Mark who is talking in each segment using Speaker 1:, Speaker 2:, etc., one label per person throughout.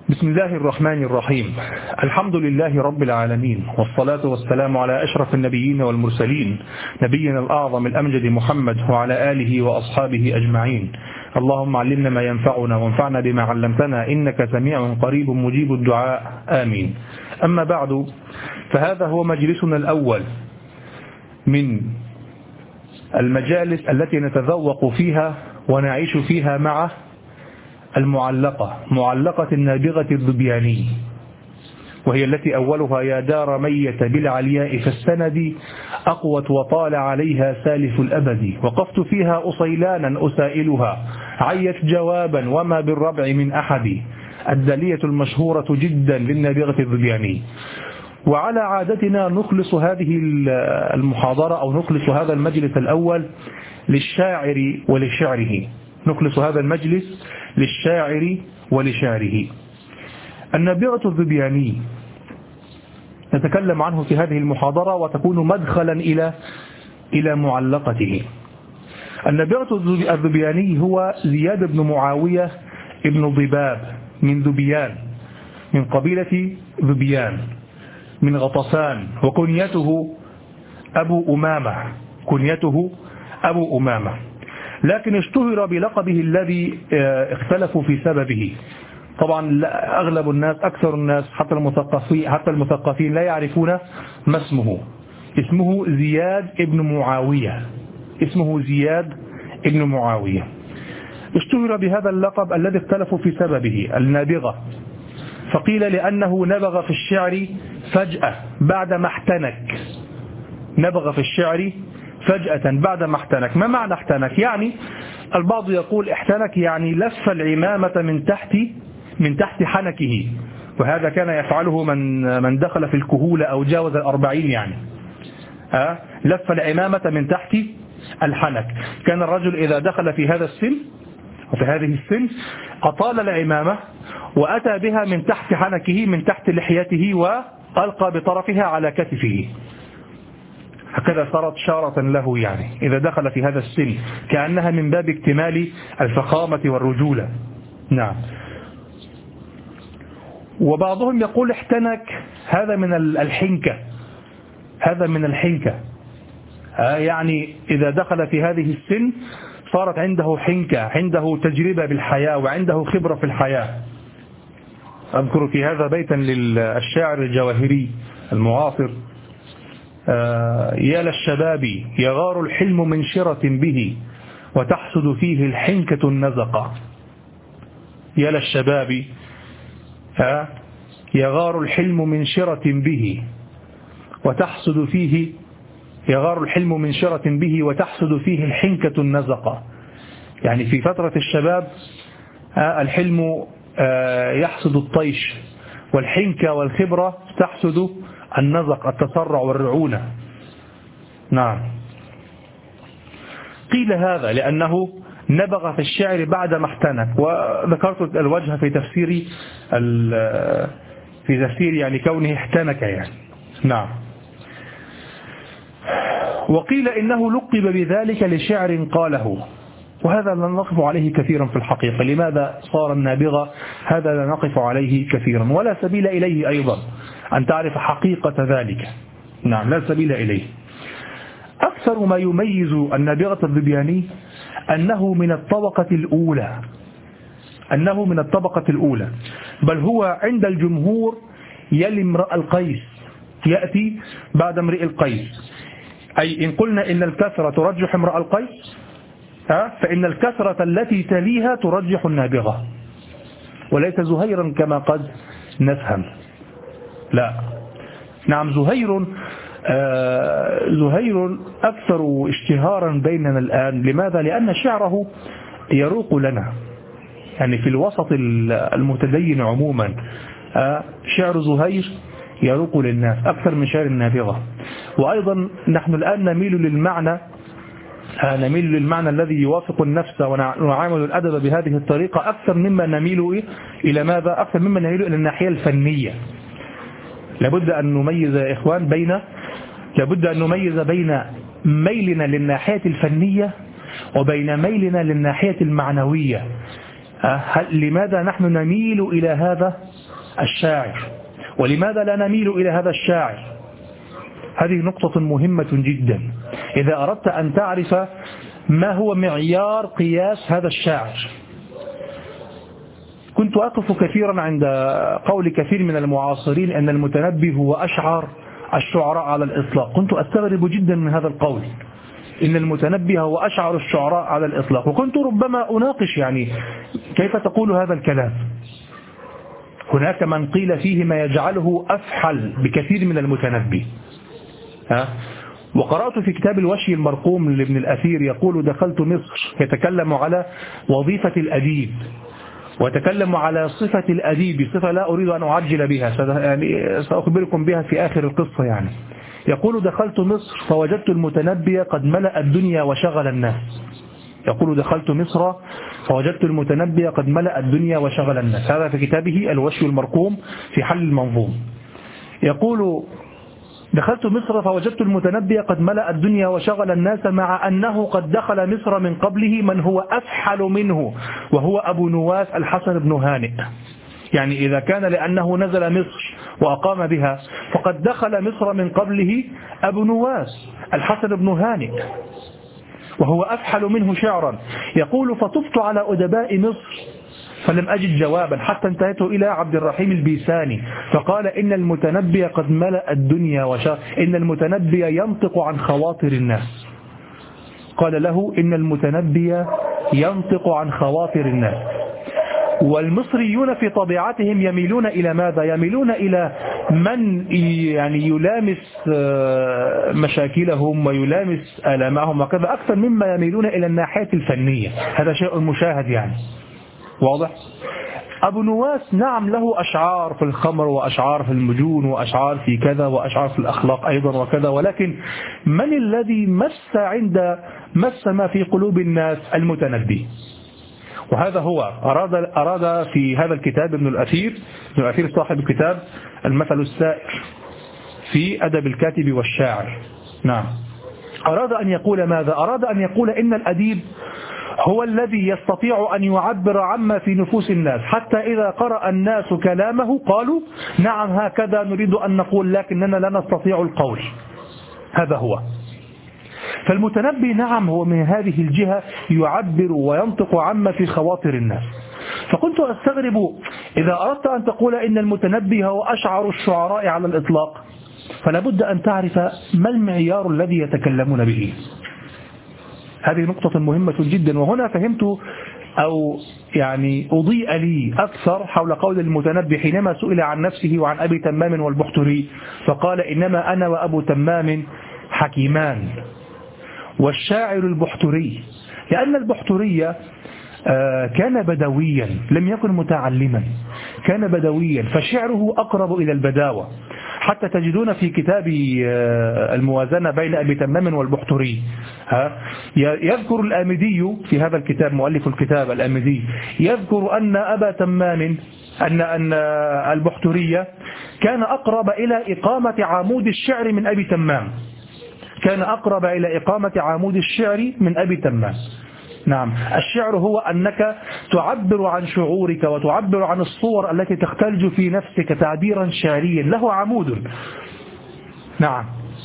Speaker 1: بسم الله الرحمن الرحيم. الحمد لله رب العالمين، والصلاة والسلام على أشرف النبيين والمرسلين، نبينا الأعظم الأمجد محمد وعلى آله وأصحابه أجمعين. اللهم علمنا ما ينفعنا وانفعنا بما علمتنا، إنك سميع قريب مجيب الدعاء، آمين. أما بعد، فهذا هو مجلسنا الأول من المجالس التي نتذوق فيها ونعيش فيها مع معلقة النابغة الذبياني، وهي التي أولها: يا دار ميت بالعلياء فالسند أقوت وطال عليها سالف الأبد، وقفت فيها أصيلانا أسائلها عيت جوابا وما بالربع من أحد، الدالية المشهورة جدا للنابغة الذبياني. وعلى عادتنا نخلص هذه المحاضرة أو نخلص هذا المجلس الأول للشاعر ولشعره، نخلص هذا المجلس للشاعر ولشعره. النابغة الذبياني نتكلم عنه في هذه المحاضرة وتكون مدخلا إلى معلقته. النابغة الذبياني هو زياد بن معاوية ابن ضباب من ذبيان، من قبيلة ذبيان من غطسان، وكنيته أبو أمامة، لكن اشتهر بلقبه الذي اختلفوا في سببه. طبعا أغلب الناس، أكثر الناس، حتى المثقفين لا يعرفون ما اسمه زياد ابن معاوية. اشتهر بهذا اللقب الذي اختلفوا في سببه، النابغة. فقيل لأنه نبغ في الشعر فجأة بعدما احتنك، نبغ في الشعر فجأة بعدما احتنك. ما معنى احتنك؟ يعني البعض يقول احتنك يعني لف العمامة من تحت حنكه، وهذا كان يفعله من دخل في الكهولة أو جاوز 40 يعني. لف العمامة من تحت الحنك. كان الرجل إذا دخل في هذا السن وفي هذه السن أطال العمامة وأتى بها من تحت حنكه، من تحت لحيته، وألقى بطرفها على كتفه، هكذا صارت شارة له، يعني إذا دخل في هذا السن كأنها من باب اكتمال الفخامة والرجولة. نعم. وبعضهم يقول احتنك هذا من الحنكة، يعني إذا دخل في هذه السن صارت عنده حنكة، عنده تجربة بالحياة وعنده خبرة في الحياة. أذكر في هذا بيتا للشاعر الجواهري المعاصر: يا للشباب يغار الحلم من شرة به، وتحسد فيه الحنكة النزقة. يا للشباب يغار الحلم من شرة به، وتحسد فيه الحنكة النزقة. يعني في فترة الشباب الحلم يحسد الطيش، والحنكة والخبرة تحسد النزق، التسرع والرعونة. نعم. قيل هذا لأنه نبغ في الشعر بعدما احتنك، وذكرت الوجه في تفسير يعني كونه احتنك يعني. نعم. وقيل إنه لقب بذلك لشعر قاله، وهذا لا نقف عليه كثيرا في الحقيقة. لماذا صار النابغة؟ هذا لا نقف عليه كثيرا، ولا سبيل إليه أيضا أن تعرف حقيقة ذلك. نعم، لا سبيل إليه. أكثر ما يميز النابغة الذبياني أنه من الطبقة الأولى، بل هو عند الجمهور يلي امرأ القيس، يأتي بعد امرئ القيس. أي إن قلنا إن الكثرة ترجح امرأ القيس، فإن الكثرة التي تليها ترجح النابغة، وليس زهيرا كما قد نفهم. لا، نعم، زهير أكثر اشتهارا بيننا الآن. لماذا؟ لأن شعره يروق لنا، يعني في الوسط المتدين عموما شعر زهير يروق للناس أكثر من شعر النابغة. وأيضا نحن الآن نميل للمعنى الذي يوافق النفس، ونعامل الأدب بهذه الطريقة أكثر مما نميل إلى ماذا؟ أكثر مما نميل إلى الناحية الفنية. لابد أن نميز يا إخوان بين ميلنا للناحية الفنية وبين ميلنا للناحية المعنوية. لماذا نحن نميل إلى هذا الشاعر ولماذا لا نميل إلى هذا الشاعر؟ هذه نقطة مهمة جدا إذا أردت أن تعرف ما هو معيار قياس هذا الشاعر. كنت أقف كثيرا عند قول كثير من المعاصرين أن المتنبي هو أشعر الشعراء على الإطلاق. كنت أستغرب جدا من هذا القول، إن المتنبي هو أشعر الشعراء على الإطلاق، وكنت ربما أناقش يعني كيف تقول هذا الكلام؟ هناك من قيل فيه ما يجعله أفحل بكثير من المتنبي. وقرأت في كتاب الوشي المرقوم لابن الأثير يقول: دخلت مصر، يتكلم على وظيفة الأديب وتكلم على صفة الأديب، صفة لا أريد أن أعجل بها، يعني سأخبركم بها في آخر القصة. يعني يقول: دخلت مصر فوجدت المتنبي قد ملأ الدنيا وشغل الناس. يقول: دخلت مصر فوجدت المتنبي قد ملأ الدنيا وشغل الناس. هذا في كتابه الوشي المرقوم في حل المنظوم. يقول: دخلت مصر فوجدت المتنبي قد ملأ الدنيا وشغل الناس، مع أنه قد دخل مصر من قبله من هو أفحل منه، وهو أبو نواس الحسن بن هانئ. يعني إذا كان لأنه نزل مصر وأقام بها، فقد دخل مصر من قبله أبو نواس الحسن بن هانئ، وهو أفحل منه شعرا. يقول: فطفت على أدباء مصر فلم أجد جوابا، حتى انتهيت إلى عبد الرحيم البيساني فقال: إن المتنبي قد ملأ الدنيا إن المتنبي ينطق عن خواطر الناس. قال له: إن المتنبي ينطق عن خواطر الناس. والمصريون في طبيعتهم يميلون إلى ماذا؟ يميلون إلى من يعني يلامس مشاكلهم ويلامس آلامهم وكذا، أكثر مما يميلون إلى الناحية الفنية. هذا شيء مشاهد يعني، واضح؟ أبو نواس نعم له أشعار في الخمر وأشعار في المجون وأشعار في كذا وأشعار في الأخلاق أيضا وكذا، ولكن من الذي مس ما في قلوب الناس؟ المتنبي. وهذا هو أراد في هذا الكتاب ابن الأثير صاحب الكتاب المثل السائر في أدب الكاتب والشاعر، نعم، أراد أن يقول ماذا؟ أراد أن يقول إن الأديب هو الذي يستطيع أن يعبر عما في نفوس الناس، حتى إذا قرأ الناس كلامه قالوا: نعم هكذا نريد أن نقول، لكننا لا نستطيع القول. هذا هو. فالمتنبي نعم هو من هذه الجهة يعبر وينطق عما في خواطر الناس. فكنت أستغرب إذا أردت أن تقول إن المتنبي هو أشعر الشعراء على الإطلاق، فلا بد أن تعرف ما المعيار الذي يتكلمون به. هذه نقطة مهمة جدا. وهنا فهمت أو يعني أضيء لي أكثر حول قول المتنبي حينما سئل عن نفسه وعن أبي تمام والبحتري، فقال: إنما أنا وأبو تمام حكيمان والشاعر البحتري. لأن البحتري كان بدويا، لم يكن متعلما، كان بدويا، فشعره أقرب إلى البداوة. حتى تجدون في كتاب الموازنة بين أبي تمام والبحتري يذكر الآمدي في هذا الكتاب، مؤلف الكتاب الآمدي، يذكر أن أبا تمام أن البحتري كان أقرب إلى إقامة عمود الشعر من أبي تمام، كان أقرب إلى إقامة عمود الشعر من أبي تمام. نعم، الشعر هو أنك تعبر عن شعورك وتعبر عن الصور التي تختلج في نفسك تعبيرا شعريا، له عمود، نعم،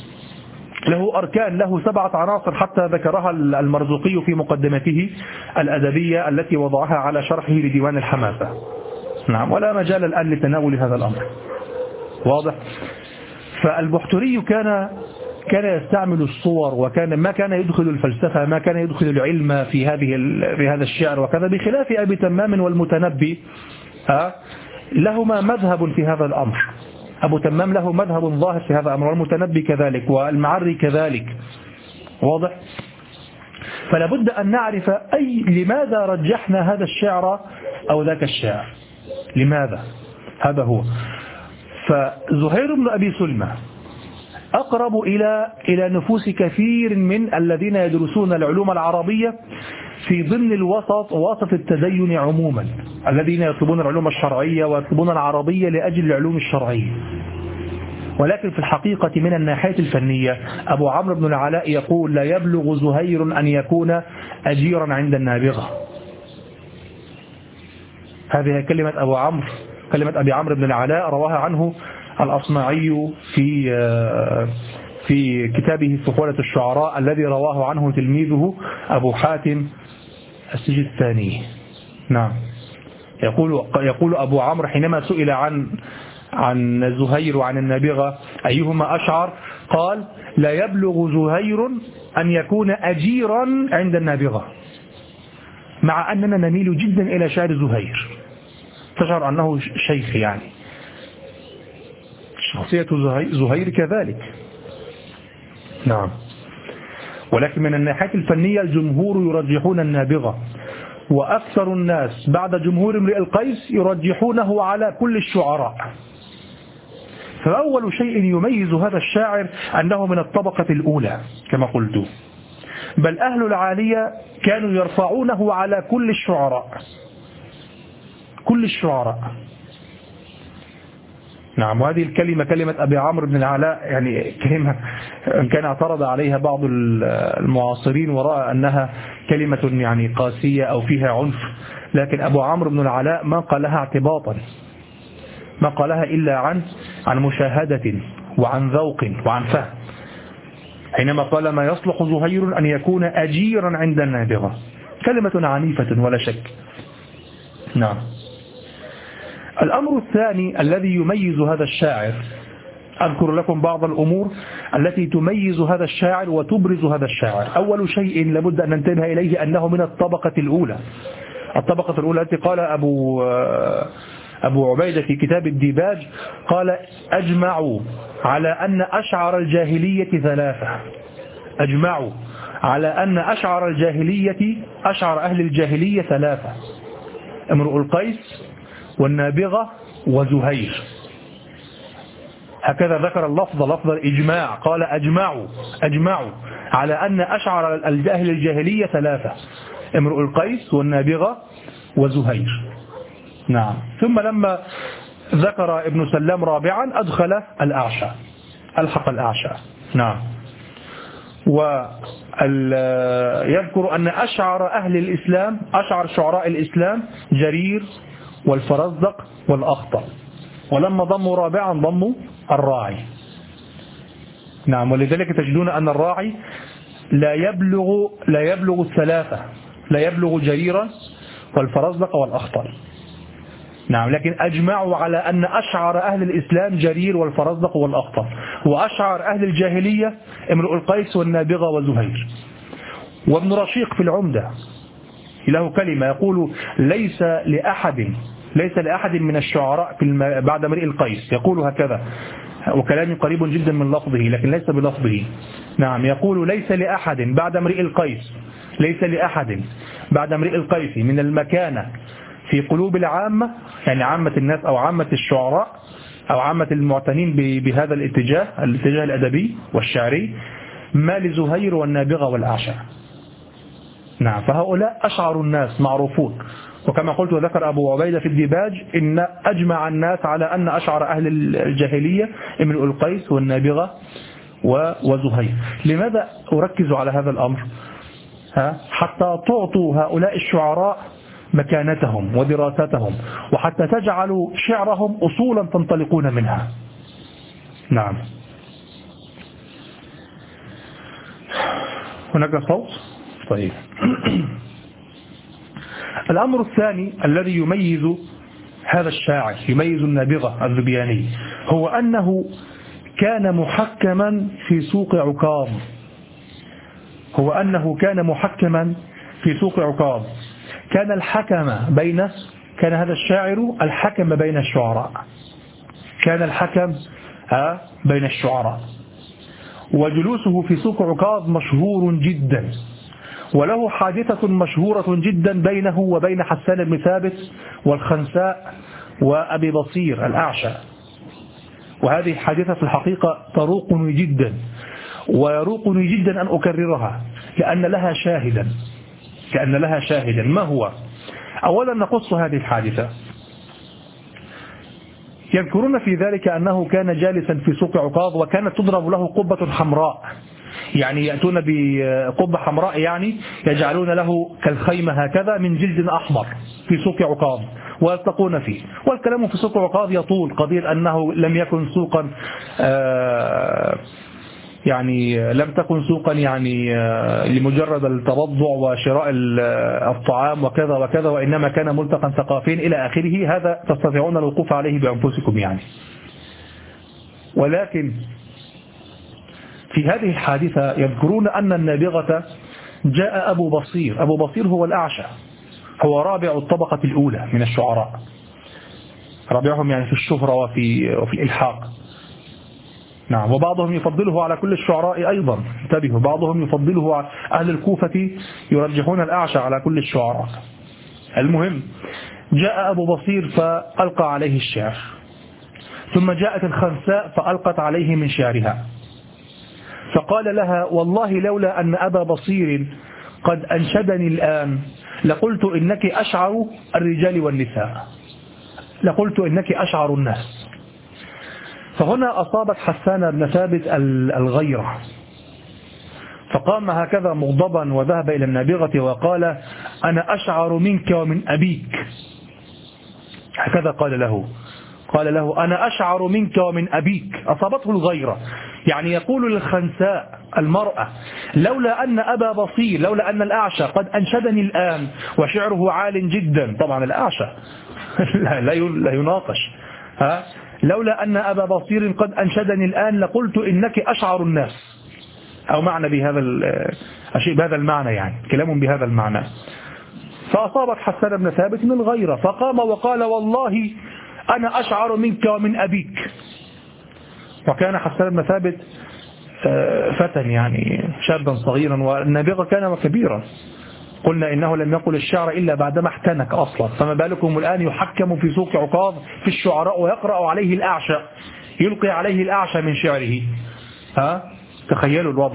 Speaker 1: له أركان، له 7 عناصر حتى ذكرها المرزوقي في مقدمته الأدبية التي وضعها على شرحه لديوان الحماسة. نعم، ولا مجال الآن لتناول هذا الأمر، واضح؟ فالبحتري كان يستعمل الصور، وكان ما كان يدخل الفلسفة، ما كان يدخل العلم في هذا الشعر وكذا، بخلاف أبي تمام والمتنبي لهما مذهب في هذا الأمر. أبو تمام له مذهب ظاهر في هذا الأمر، والمتنبي كذلك، والمعري كذلك، واضح؟ فلا بد أن نعرف لماذا رجحنا هذا الشعر أو ذاك الشعر، لماذا؟ هذا هو. فزهير بن أبي سلمى أقرب إلى نفوس كثير من الذين يدرسون العلوم العربية في ضمن وسط التدين عموما، الذين يطلبون العلوم الشرعية ويطلبون العربية لأجل العلوم الشرعية. ولكن في الحقيقة من الناحية الفنية أبو عمرو بن العلاء يقول: لا يبلغ زهير أن يكون أجيرا عند النابغة. هذه كلمة أبو عمرو، كلمة أبي عمرو بن العلاء، رواها عنه الأصمعي في كتابه فحولة الشعراء الذي رواه عنه تلميذه أبو حاتم السجستاني. نعم. يقول أبو عمرو حينما سئل عن زهير وعن النابغة أيهما أشعر، قال: لا يبلغ زهير أن يكون أجيرا عند النابغة، مع أننا نميل جدا إلى شعر زهير، تشعر أنه شيخ، يعني شخصية زهير كذلك. نعم. ولكن من الناحية الفنية الجمهور يرجحون النابغة، وأكثر الناس بعد جمهور امرئ القيس يرجحونه على كل الشعراء. فأول شيء يميز هذا الشاعر أنه من الطبقة الأولى كما قلت، بل أهل العالية كانوا يرفعونه على كل الشعراء، كل الشعراء. نعم. وهذه الكلمة كلمة أبي عمرو بن العلاء يعني كلمة كان اعترض عليها بعض المعاصرين ورأى أنها كلمة يعني قاسية أو فيها عنف، لكن أبو عمرو بن العلاء ما قالها اعتباطا، ما قالها إلا عن مشاهدة وعن ذوق وعن فهم، حينما قال: ما يصلح زهير أن يكون أجيرا عند النابغة. كلمة عنيفة ولا شك. نعم. الأمر الثاني الذي يميز هذا الشاعر، أذكر لكم بعض الأمور التي تميز هذا الشاعر وتبرز هذا الشاعر. أول شيء لابد أن ننتبه إليه أنه من الطبقة الأولى. الطبقة الأولى التي قال أبو عبيدة في كتاب الديباج، قال: أجمعوا على أن أشعر الجاهلية ثلاثة. أجمعوا على أن أشعر الجاهلية، أشعر أهل الجاهلية ثلاثة: امرؤ القيس والنابغة وزهير. هكذا ذكر اللفظ، لفظ الإجماع، قال: أجمعوا على أن أشعر أهل الجاهلية ثلاثة: امرؤ القيس والنابغة وزهير. نعم. ثم لما ذكر ابن سلام رابعا أدخل الأعشى، ألحق الأعشى. نعم. ويذكر أن أشعر أهل الإسلام، أشعر شعراء الإسلام جرير والفرزدق والأخطل، ولما ضموا رابعا ضموا الراعي. نعم. ولذلك تجدون أن الراعي لا يبلغ الثلاثة، لا يبلغ جريرا والفرزدق والأخطل. نعم. لكن أجمعوا على أن أشعر أهل الإسلام جرير والفرزدق والأخطل، وأشعر أهل الجاهلية امرؤ القيس والنابغة وزهير. وابن رشيق في العمدة له كلمة يقول: ليس لأحد من الشعراء بعد امرئ القيس، يقول هكذا، وكلامي قريب جدا من لفظه لكن ليس بلفظه. نعم. يقول: ليس لأحد بعد امرئ القيس، ليس لأحد بعد امرئ القيس من المكانة في قلوب العامة، يعني عامة الناس أو عامة الشعراء أو عامة المعتنين بهذا الاتجاه الأدبي والشعري، ما لزهير والنابغة والأعشى. نعم. فهؤلاء أشعر الناس معروفون. وكما قلت وذكر أبو عبيدة في الديباج إن أجمع الناس على أن أشعر أهل الجاهلية امرؤ القيس والنابغة وزهير. لماذا أركز على هذا الأمر؟ حتى تعطوا هؤلاء الشعراء مكانتهم ودراستهم، وحتى تجعلوا شعرهم أصولا تنطلقون منها. نعم. هناك صوت؟ طيب. الأمر الثاني الذي يميز هذا الشاعر، يميز النابغة الذبياني، هو أنه كان محكما في سوق عكاظ. كان هذا الشاعر الحكم بين الشعراء، كان الحكم بين الشعراء. وجلوسه في سوق عكاظ مشهور جدا، وله حادثة مشهورة جدا بينه وبين حسان بن ثابت والخنساء وأبي بصير الأعشى. وهذه حادثة في الحقيقة تروقني جدا، ويروقني جدا أن أكررها لأن لها شاهدا. ما هو؟ أولا نقص هذه الحادثة. يذكرون في ذلك أنه كان جالسا في سوق عكاظ، وكانت تضرب له قبة حمراء، يعني يأتون بقبة حمراء، يعني يجعلون له كالخيمة هكذا من جلد أحمر في سوق عكاظ، ويلتقون فيه. والكلام في سوق عكاظ يطول، قضية أنه لم يكن سوقا يعني لم تكن سوقا يعني لمجرد التبضع وشراء الطعام وكذا وكذا، وإنما كان ملتقا ثقافيا إلى آخره. هذا تستطيعون الوقوف عليه بأنفسكم يعني. ولكن في هذه الحادثة يذكرون أن النابغة جاء أبو بصير. أبو بصير هو الأعشى، هو رابع الطبقة الأولى من الشعراء، رابعهم يعني في الشهرة وفي الإلحاق. نعم. وبعضهم يفضله على كل الشعراء أيضا، انتبهوا، بعضهم يفضله على أهل الكوفة، يرجحون الأعشى على كل الشعراء. المهم، جاء أبو بصير فألقى عليه الشعر، ثم جاءت الخنساء فألقت عليه من شعرها، فقال لها: والله لولا أن أبا بصير قد أنشدني الآن لقلت إنك أشعر الرجال والنساء، لقلت إنك أشعر الناس. فهنا أصابت حسان بن ثابت الغيرة، فقام هكذا مغضبا وذهب إلى النابغة وقال: أنا أشعر منك ومن أبيك. هكذا قال له أنا أشعر منك ومن أبيك. أصابته الغيرة، يعني يقول للخنساء المرأة: لولا أن أبا بصير، لولا أن الأعشى قد أنشدني الآن وشعره عال جدا، طبعا الأعشى لا يناقش، لولا أن أبا بصير قد أنشدني الآن لقلت إنك أشعر الناس، أو معنى بهذا المعنى، يعني كلام بهذا المعنى. فأصابت حسان بن ثابت من الغيرة، فقام وقال: والله أنا أشعر منك ومن أبيك. وكان حسان بن ثابت فتى يعني شابا صغيرا، والنابغة كان كبيرا، قلنا إنه لم يقل الشعر إلا بعدما احتنك أصلا، فما بالكم الآن يحكم في سوق عكاظ في الشعراء ويقرأ عليه الأعشى، يلقي عليه الأعشى من شعره. تخيلوا الوضع.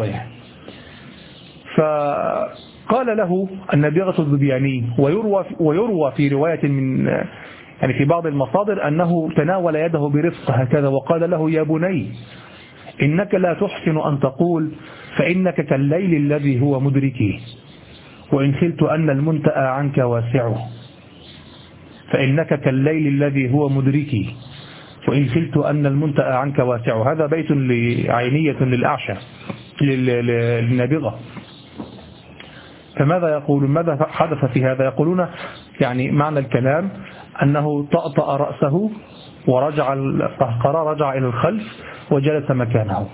Speaker 1: فقال له النابغة الذبياني، ويروى في رواية من يعني في بعض المصادر أنه تناول يده برفق هكذا وقال له: يا بني، إنك لا تحسن أن تقول فإنك كالليل الذي هو مدركي، وإن خلت أن المنتأى عنك واسعه. فإنك كالليل الذي هو مدركي، وإن خلت أن المنتأى عنك واسعه. هذا بيت عينية للأعشى للنابغة. فماذا يقول؟ ماذا حدث في هذا؟ يقولون يعني معنى الكلام أنه طأطأ رأسه ورجع القهقرى، رجع إلى الخلف وجلس مكانه.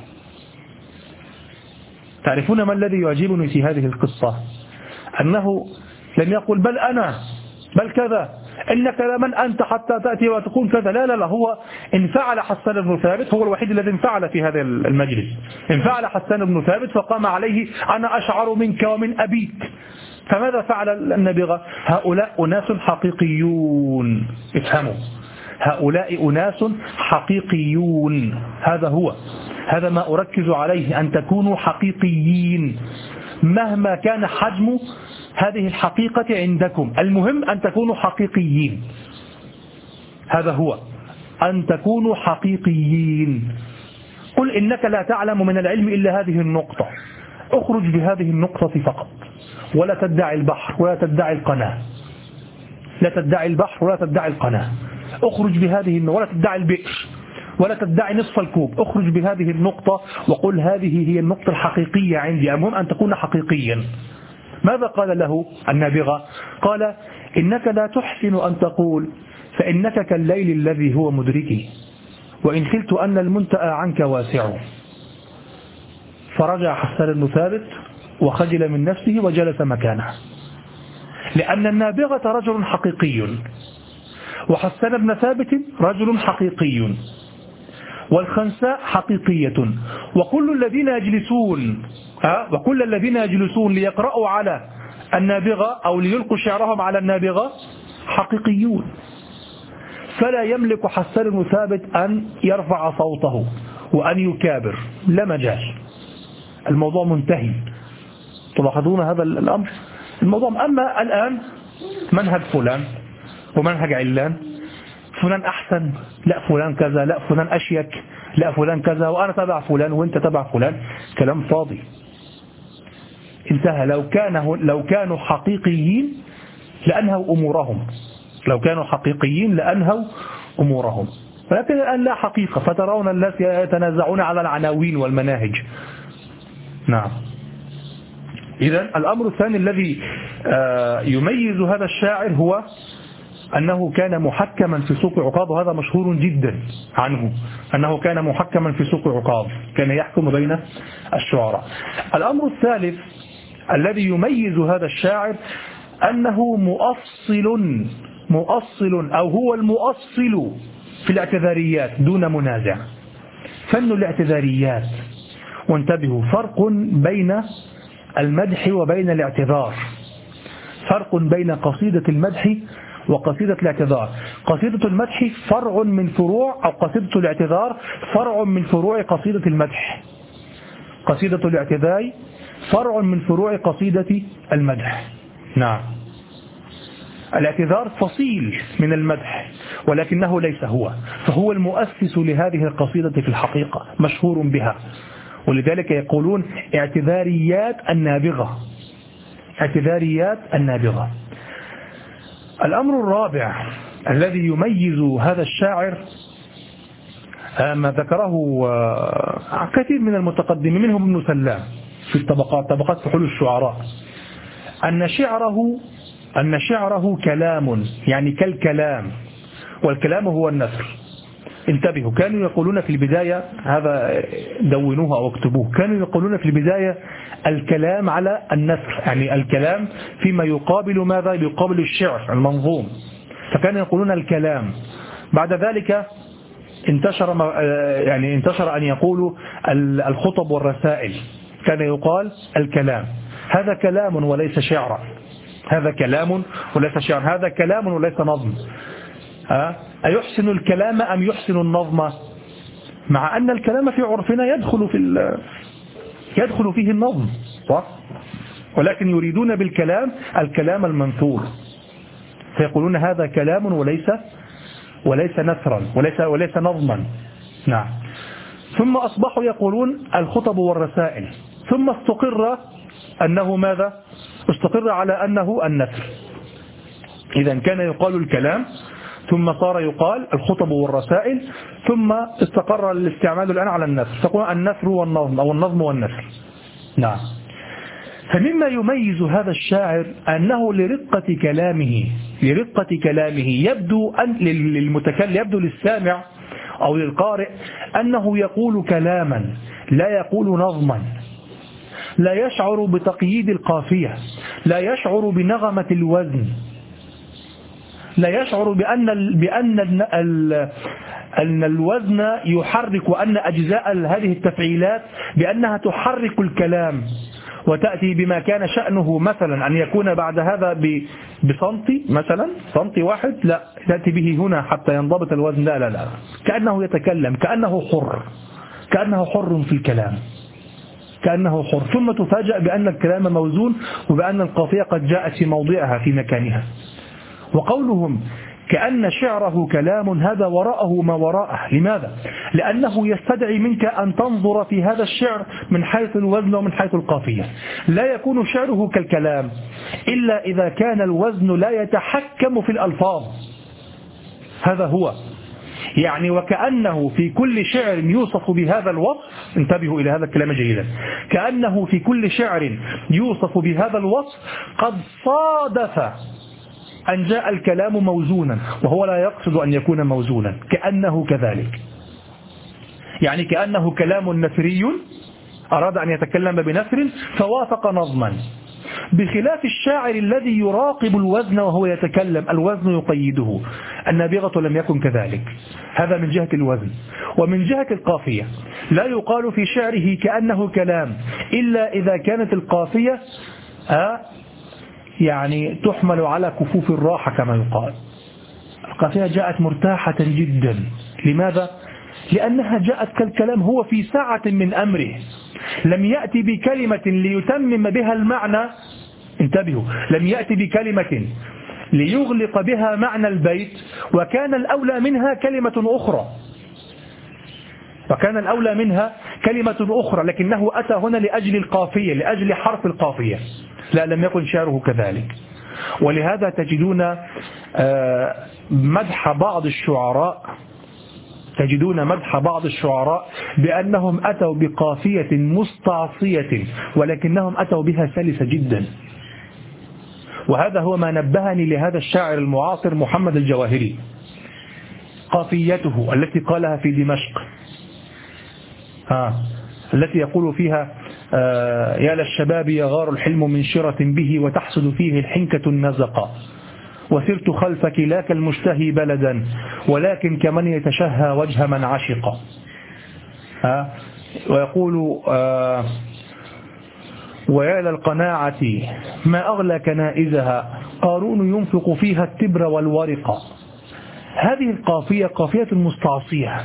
Speaker 1: تعرفون ما الذي يعجبني في هذه القصة؟ أنه لم يقل بل أنا بل كذا، إنك لمن أنت حتى تأتي وتكون كذا، لا، هو انفعل حسان بن ثابت، هو الوحيد الذي انفعل في هذا المجلس. انفعل حسان بن ثابت فقام عليه: أنا أشعر منك ومن أبيك. فماذا فعل النابغة؟ هؤلاء أناس حقيقيون، افهموا، هؤلاء أناس حقيقيون. هذا ما أركز عليه، أن تكونوا حقيقيين مهما كان حجم هذه الحقيقة عندكم، المهم أن تكونوا حقيقيين. هذا هو، أن تكونوا حقيقيين. قل إنك لا تعلم من العلم إلا هذه النقطة، اخرج بهذه النقطة فقط، ولا تدعي البحر ولا تدعي القناة، لا تدعي البحر ولا تدعي القناة، اخرج بهذه، ولا تدعي البئر ولا تدعي نصف الكوب، اخرج بهذه النقطة وقل هذه هي النقطة الحقيقية عندي، المهم أن تكون حقيقيا. ماذا قال له النابغة؟ قال: إنك لا تحسن أن تقول فإنك كالليل الذي هو مدركي، وإن خلت أن المنتأى عنك واسع. فرجع حسان بن ثابت وخجل من نفسه وجلس مكانه، لأن النابغة رجل حقيقي، وحسان بن ثابت رجل حقيقي، والخنساء حقيقية، وكل الذين يجلسون ليقرأوا على النابغة أو ليلقوا شعرهم على النابغة حقيقيون. فلا يملك حسان بن ثابت أن يرفع صوته وأن يكابر، لا مجال، الموضوع منتهي. تلاحظون هذا الأمر؟ الموضوع. أما الآن منهج فلان ومنهج علان، فلان أحسن، لا فلان كذا، لا فلان أشيك، لا فلان كذا، وأنا تبع فلان وأنت تبع فلان، كلام فاضي، انتهى. لو كانوا حقيقيين لأنهوا أمورهم لو كانوا حقيقيين لأنهوا أمورهم، ولكن الآن لا حقيقة، فترون الناس يتنازعون على العناوين والمناهج. نعم. إذن الأمر الثاني الذي يميز هذا الشاعر هو أنه كان محكما في سوق عكاظ، وهذا مشهور جدا عنه أنه كان محكما في سوق عكاظ، كان يحكم بين الشعراء. الأمر الثالث الذي يميز هذا الشاعر أنه مؤصل أو هو المؤصل في الاعتذاريات دون منازع. فن الاعتذاريات، وانتبهوا، فرق بين المدح وبين الاعتذار، فرق بين قصيدة المدح وقصيدة الاعتذار. قصيدة المدح فرع من فروع، أو قصيدة الاعتذار فرع من فروع قصيدة المدح. قصيدة الاعتذار فرع من فروع قصيدة المدح. نعم. الاعتذار فصيل من المدح ولكنه ليس هو، فهو المؤسس لهذه القصيدة في الحقيقة، مشهور بها، ولذلك يقولون اعتذاريات النابغة، اعتذاريات النابغة. الأمر الرابع الذي يميز هذا الشاعر ما ذكره كثير من المتقدمين منهم ابن سلام في طبقات فحول الشعراء، أن شعره كلام، يعني كالكلام، والكلام هو النثر. انتبهوا، كانوا يقولون في البداية، هذا دونوه أو اكتبوه، كانوا يقولون في البداية الكلام على النثر، يعني الكلام فيما يقابل ماذا؟ يقابل الشعر المنظوم، فكانوا يقولون الكلام. بعد ذلك انتشر أن يقولوا الخطب والرسائل، كان يقال الكلام. هذا كلام وليس شعرا، هذا كلام وليس شعرا، هذا كلام وليس نظم. أيحسن الكلام أم يحسن النظم؟ مع أن الكلام في عرفنا يدخل فيه النظم، صح؟ ولكن يريدون بالكلام الكلام المنثور، فيقولون هذا كلام وليس نثرا، وليس نظما. نعم. ثم أصبحوا يقولون الخطب والرسائل، ثم استقر أنه ماذا؟ استقر على أنه النثر. إذا كان يقال الكلام، ثم صار يقال الخطب والرسائل، ثم استقر الاستعمال الآن على النثر، تقول النثر والنظم أو النظم والنثر. نعم. فمما يميز هذا الشاعر أنه لرقة كلامه يبدو أن للمتكلم، يبدو للسامع أو للقارئ أنه يقول كلاما لا يقول نظما، لا يشعر بتقييد القافية، لا يشعر بنغمة الوزن، لا يشعر أن الوزن يحرك، وأن أجزاء هذه التفعيلات بأنها تحرك الكلام، وتأتي بما كان شأنه مثلا أن يكون بعد هذا بسنتي مثلا، سنتي واحد، لا تأتي به هنا حتى ينضبط الوزن، لا، كأنه يتكلم، كأنه حر في الكلام، كأنه حر، ثم تفاجأ بأن الكلام موزون، وبأن القافية قد جاءت في موضعها في مكانها. وقولهم كأن شعره كلام، هذا وراءه ما وراءه. لماذا؟ لأنه يستدعي منك أن تنظر في هذا الشعر من حيث الوزن ومن حيث القافية. لا يكون شعره كالكلام إلا إذا كان الوزن لا يتحكم في الألفاظ. هذا هو، يعني وكأنه في كل شعر يوصف بهذا الوصف، انتبهوا إلى هذا الكلام جيدا، كأنه في كل شعر يوصف بهذا الوصف قد صادف أن جاء الكلام موزونا، وهو لا يقصد أن يكون موزونا، كأنه كذلك، يعني كأنه كلام نثري أراد أن يتكلم بنثر فوافق نظما، بخلاف الشاعر الذي يراقب الوزن وهو يتكلم، الوزن يقيده. النابغة لم يكن كذلك، هذا من جهة الوزن. ومن جهة القافية لا يقال في شعره كأنه كلام إلا إذا كانت القافية يعني تحمل على كفوف الراحة كما يقال. القافية جاءت مرتاحة جدا. لماذا؟ لأنها جاءت كالكلام، هو في ساعة من أمره لم يأتي بكلمة ليتمم بها المعنى، انتبهوا، لم يأتي بكلمة ليغلق بها معنى البيت، وكان الأولى منها كلمة أخرى، لكنه أتى هنا لأجل القافية، لأجل حرف القافية. لا، لم يكن شعره كذلك. ولهذا تجدون مدح بعض الشعراء بأنهم أتوا بقافية مستعصية ولكنهم أتوا بها سلسة جدا. وهذا هو ما نبهني لهذا الشاعر المعاصر محمد الجواهري، قافيته التي قالها في دمشق، التي يقول فيها يا للشباب يغار الحلم من شرة به وتحسد فيه الحنكة النزقة، وسرت خلفك لا كالمشتهي بلدا ولكن كمن يتشهى وجه من عشق. ويقول ويا للقناعة ما أغلى كنائزها قارون ينفق فيها التبر والورق. هذه القافية قافية مستعصية،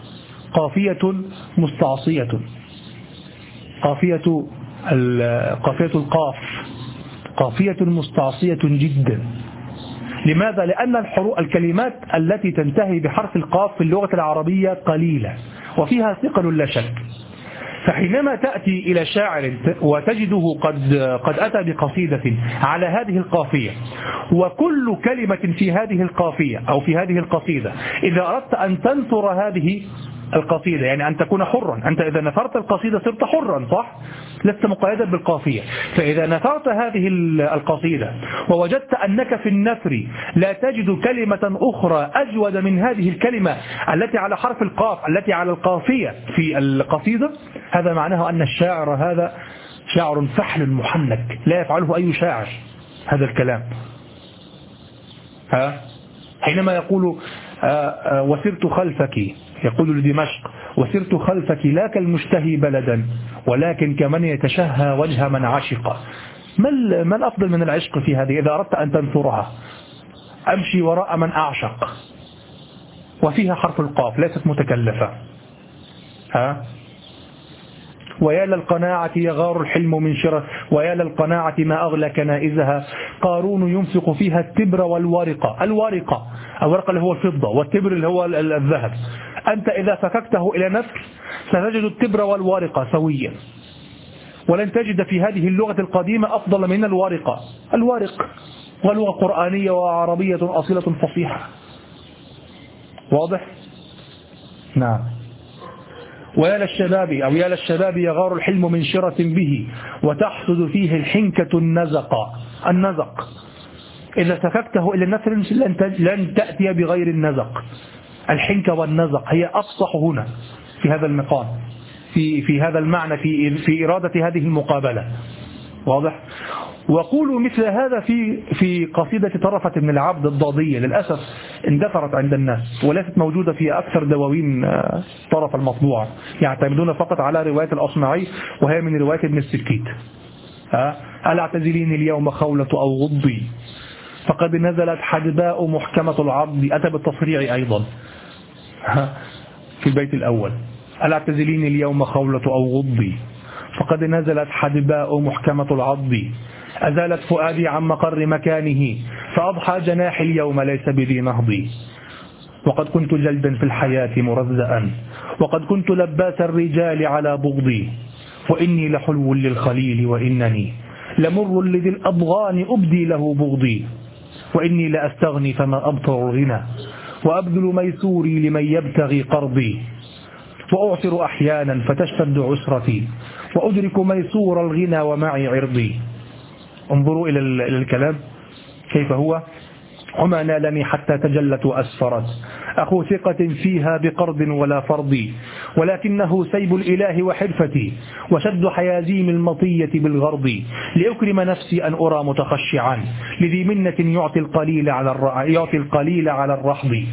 Speaker 1: قافية القاف قافية مستعصية جدا. لماذا؟ لأن الكلمات التي تنتهي بحرف القاف في اللغة العربية قليلة وفيها ثقل لا شك. فحينما تأتي إلى شاعر وتجده قد أتى بقصيدة على هذه القافية، وكل كلمة في هذه القافية أو في هذه القصيدة إذا أردت أن تنثر هذه القصيدة، يعني أن تكون حرا، أنت إذا نثرت القصيدة صرت حرا صح؟ لست مقيدا بالقافية. فإذا نثرت هذه القصيدة ووجدت أنك في النثر لا تجد كلمة أخرى أجود من هذه الكلمة التي على حرف القاف التي على القافية في القصيدة، هذا معناه أن الشاعر هذا شاعر فحل محنك لا يفعله أي شاعر هذا الكلام. حينما يقول وسرت خلفك، يقول لدمشق وسرت خلفك لا كالمشتهي بلدا ولكن كمن يتشهى وجه من عشق. ما الأفضل من العشق في هذه؟ إذا أردت أن تنثرها أمشي وراء من أعشق، وفيها حرف القاف ليست متكلفة. ويا للقناعة يغار الحلم من شرة، ويا للقناعة ما أغلى كنائزها قارون ينفق فيها التبر والورقة. الورقة اللي هو الفضة، والتبر اللي هو الذهب. أنت إذا فككته إلى نثر ستجد التبر والورقة سويا، ولن تجد في هذه اللغة القديمة أفضل من الورقة. الورق ولغة قرآنية وعربية أصيلة فصيحة. واضح؟ نعم. ويا للشباب أو يا للشباب يغار الحلم من شرة به وتحصد فيه الحنكة النزق. إذا سفكته إلى النثر لن تأتي بغير النزق. الحنكة والنزق هي أفصح هنا في هذا المقام، في هذا المعنى، في إرادة هذه المقابلة. واضح؟ وقولوا مثل هذا في قصيدة طرفة بن العبد الضادية، للأسف اندثرت عند الناس وليست موجودة في أكثر دواوين طرف المطبوعة، يعتمدون فقط على رواية الأصمعي وهي من رواية ابن السكيت. ألا اعتزليني اليوم خولة أو غضي فقد نزلت حدباء محكمة العض. أتى بالتصريع أيضا في البيت الأول. ألا اعتزليني اليوم خولة أو غضي فقد نزلت حدباء محكمة العض. أزالت فؤادي عن مقر مكانه فأضحى جناحي اليوم ليس بذي نهضي. وقد كنت جلدا في الحياة مرزأ وقد كنت لباس الرجال على بغضي. وإني لحلو للخليل وإنني لمر لذي الأضغان أبدي له بغضي. وإني لأستغني فما أبطر الغنى وأبذل ميسوري لمن يبتغي قرضي. وأعثر أحيانا فتشتد عسرتي وأدرك ميسور الغنى ومعي عرضي. انظروا إلى الكلام كيف هو. وما نالني حتى تجلت وأسفرت أخو ثقة فيها بقرض ولا فرض. ولكنه سيب الإله وحرفتي وشد حيازيم المطية بالغرض. لأكرم نفسي أن أرى متخشعا لذي منة يعطي القليل على الرحض.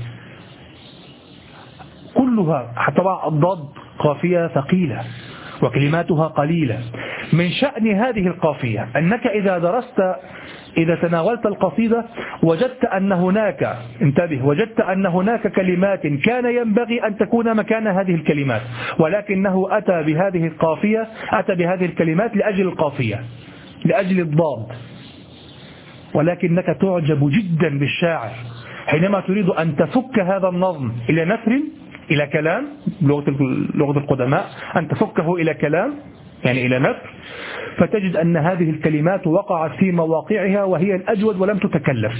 Speaker 1: كلها حتى الضاد قافية ثقيلة وكلماتها قليلة. من شأن هذه القافية أنك إذا تناولت القصيدة وجدت أن هناك، انتبه، وجدت أن هناك كلمات كان ينبغي أن تكون مكان هذه الكلمات، ولكنه أتى بهذه الكلمات لأجل القافية، لأجل الضاد. ولكنك تعجب جدا بالشاعر حينما تريد أن تفك هذا النظم إلى نثر، إلى كلام، لغة القدماء، أن تفكه إلى كلام يعني إلى نثر، فتجد أن هذه الكلمات وقعت في مواقعها وهي الأجود ولم تتكلف.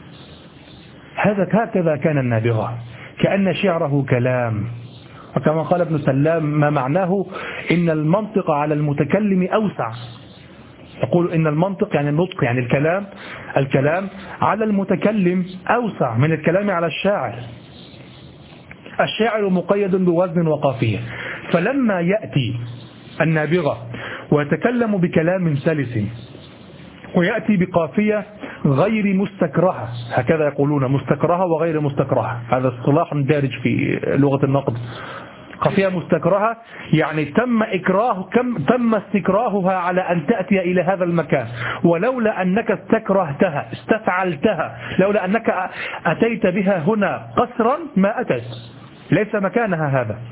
Speaker 1: هكذا كان النابغة، كأن شعره كلام. وكما قال ابن سلام ما معناه إن المنطق على المتكلم أوسع. يقول إن المنطق يعني النطق، يعني الكلام على المتكلم أوسع من الكلام على الشاعر. الشاعر مقيد بوزن وقافية، فلما يأتي النابغة ويتكلم بكلام سلس ويأتي بقافية غير مستكرهة، هكذا يقولون مستكرهة وغير مستكرهة، هذا اصطلاح دارج في لغة النقد. قافية مستكرهة يعني تم استكراهها على أن تأتي إلى هذا المكان، ولولا أنك استفعلتها، لولا أنك أتيت بها هنا قسرا ما أتت، ليس مكانها هذا.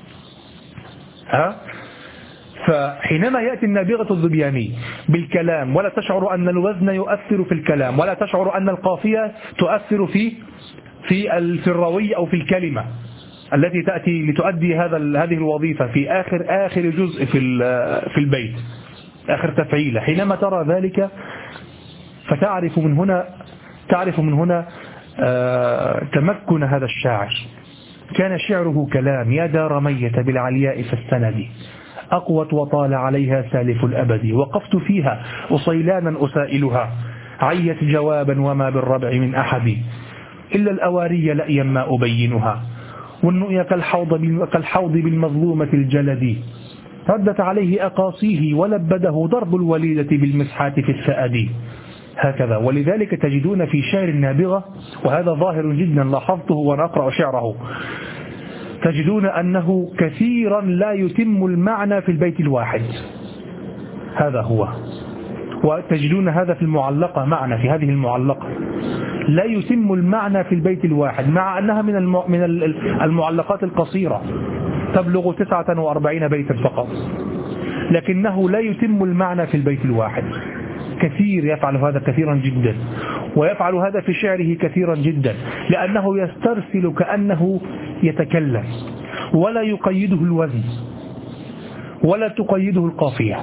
Speaker 1: فحينما يأتي النابغة الظبياني بالكلام ولا تشعر أن الوزن يؤثر في الكلام، ولا تشعر أن القافية تؤثر في الروي أو في الكلمة التي تأتي لتؤدي هذه الوظيفة في آخر جزء في البيت، آخر تفعيلة، حينما ترى ذلك فتعرف من هنا تمكن هذا الشاعر. كان شعره كلام: يا دار ميت بالعلياء فاستندي، أقوت وطال عليها سالف الأبد، وقفت فيها أصيلانا أسائلها، عيت جوابا وما بالربع من إلا الأواري لأيا ما أبينها، والنؤيا كالحوض بالمظلومة الجلد، ردت عليه أقاصيه ولبده ضرب الوليدة بالمسحات في الثأد. هكذا. ولذلك تجدون في شعر النابغة، وهذا ظاهر جدا لاحظته وأنا أقرأ شعره، تجدون أنه كثيرا لا يتم المعنى في البيت الواحد. هذا هو. وتجدون هذا في المعلقة معنا، في هذه المعلقة لا يتم المعنى في البيت الواحد، مع أنها من المعلقات القصيرة تبلغ 49 بيتا فقط، لكنه لا يتم المعنى في البيت الواحد. كثير يفعل هذا كثيرا جدا، ويفعل هذا في شعره كثيرا جدا، لأنه يسترسل كأنه يتكلم، ولا يقيده الوزن ولا تقيده القافية.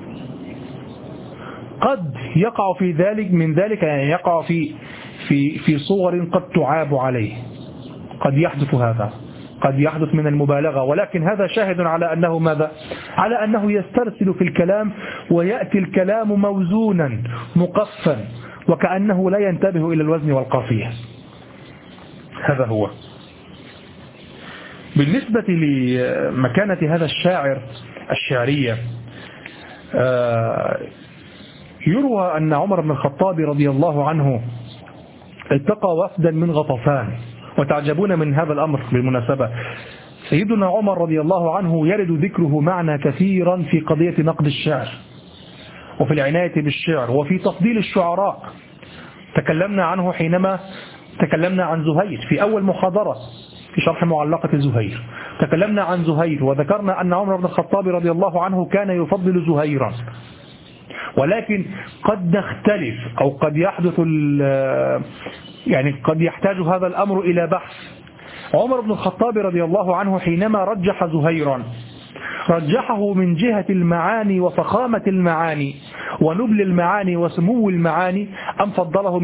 Speaker 1: قد يقع في ذلك يعني يقع في صور قد تعاب عليه، قد يحدث هذا، قد يحدث من المبالغة، ولكن هذا شاهد على أنه ماذا؟ على أنه يسترسل في الكلام، ويأتي الكلام موزونا مقفا، وكأنه لا ينتبه إلى الوزن والقافية. هذا هو. بالنسبة لمكانة هذا الشاعر الشعرية، يروى أن عمر بن الخطاب رضي الله عنه التقى وفدا من غطفان، وتعجبون من هذا الأمر بالمناسبة. سيدنا عمر رضي الله عنه يرد ذكره معنا كثيرا في قضية نقد الشعر، وفي العناية بالشعر، وفي تفضيل الشعراء. تكلمنا عنه حينما تكلمنا عن زهير في أول محاضرة في شرح معلقة زهير، تكلمنا عن زهير وذكرنا أن عمر بن الخطاب رضي الله عنه كان يفضل زهيرا، ولكن قد نختلف أو قد يحدث يعني قد يحتاج هذا الأمر إلى بحث. عمر بن الخطاب رضي الله عنه حينما رجح زهيرا رجحه من جهة المعاني وفخامة المعاني ونبل المعاني وسمو المعاني، أم فضله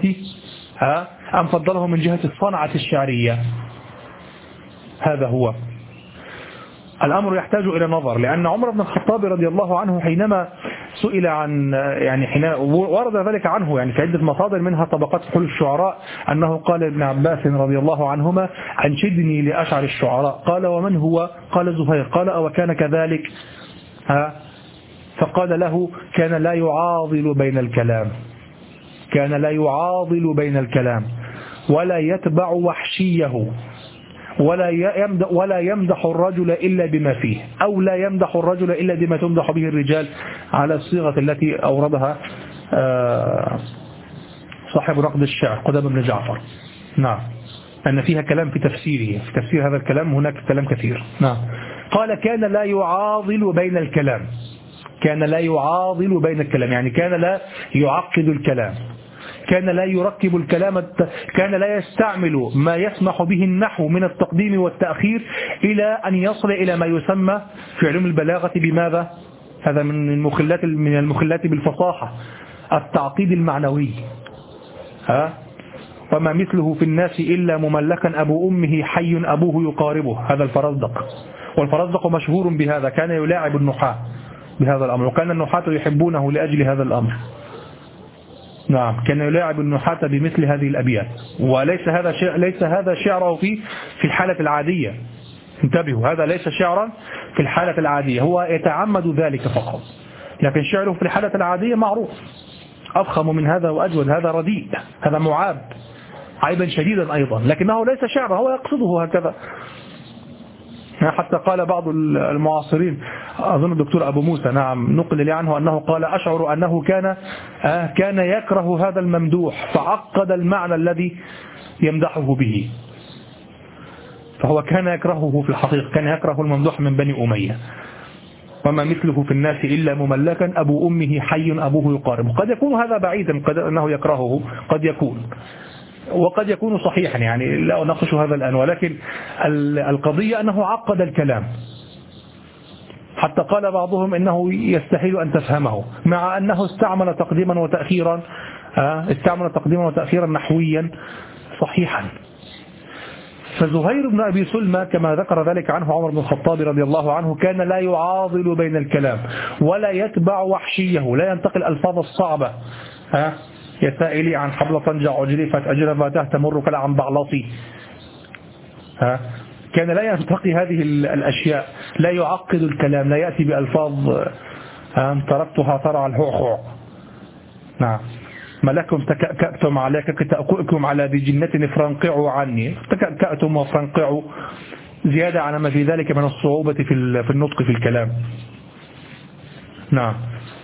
Speaker 1: من جهة الصنعة الشعرية؟ هذا هو الأمر، يحتاج إلى نظر. لأن عمر بن الخطاب رضي الله عنه حينما سئل عن ورد ذلك عنه يعني في عدة مصادر، منها طبقات فحول الشعراء، أنه قال ابن عباس رضي الله عنهما: أنشدني لأشعر الشعراء. قال: ومن هو؟ قال: زهير. قال: أو كان كذلك؟ فقال له: كان لا يعاضل بين الكلام ولا يتبع وحشيه، ولا يمدح الرجل إلا بما فيه، أو لا يمدح الرجل إلا بما تمدح به الرجال، على الصيغة التي أوردها صاحب نقد الشعر قدام بن جعفر. نعم، أن فيها كلام في تفسيره، في تفسير هذا الكلام هناك كلام كثير. نعم. قال: كان لا يعاضل بين الكلام، يعني كان لا يعقد الكلام، كان لا يركب الكلام، كان لا يستعمل ما يسمح به النحو من التقديم والتأخير إلى أن يصل إلى ما يسمى في علوم البلاغة بماذا؟ هذا من المخلات بالفصاحة، التعقيد المعنوي. وما مثله في الناس إلا مملكا أبو أمه حي أبوه يقاربه، هذا الفرزدق. والفرزدق مشهور بهذا، كان يلاعب النحاة بهذا الأمر، وكان النحاة يحبونه لأجل هذا الأمر. نعم، كان يلاعب النحاة بمثل هذه الأبيات، وليس هذا شعره في الحالة العادية. انتبهوا، هذا ليس شعرا في الحالة العادية، هو يتعمد ذلك فقط، لكن شعره في الحالة العادية معروف. أفخم من هذا وأجود، هذا رديء، هذا معاب عيبا شديدا أيضا، لكنه ليس شعرا، هو يقصده هكذا. حتى قال بعض المعاصرين، أظن الدكتور أبو موسى، نعم، نقل لي عنه أنه قال: أشعر أنه كان يكره هذا الممدوح فعقد المعنى الذي يمدحه به. فهو كان يكرهه في الحقيقة، كان يكره الممدوح من بني أمية. وما مثله في الناس إلا مملكا أبو أمه حي أبوه يقاربه. قد يكون هذا بعيدا، قد أنه يكرهه، قد يكون، وقد يكون صحيحا، يعني لا أناقش هذا الآن، ولكن القضية أنه عقد الكلام، حتى قال بعضهم إنه يستحيل أن تفهمه، مع أنه استعمل تقديما وتأخيرا نحويا صحيحا. فزهير بن أبي سلمى كما ذكر ذلك عنه عمر بن الخطاب رضي الله عنه كان لا يعاضل بين الكلام ولا يتبع وحشيه، لا ينتقل الألفاظ الصعبة. يا سائلي عن حبل طنجة عجرفت أجرفتها تمر كلا عن بعلطي. كان لا ينتقي هذه الأشياء، لا يعقد الكلام، لا يأتي بألفاظ تركتها ترعى الهوحوع. نعم، ما لكم تكأكأتم عليك كتأكؤكم على ذي جنة فرنقعوا عني. تكأكأتم وفرنقعوا زيادة على ما في ذلك من الصعوبة في النطق في الكلام. نعم.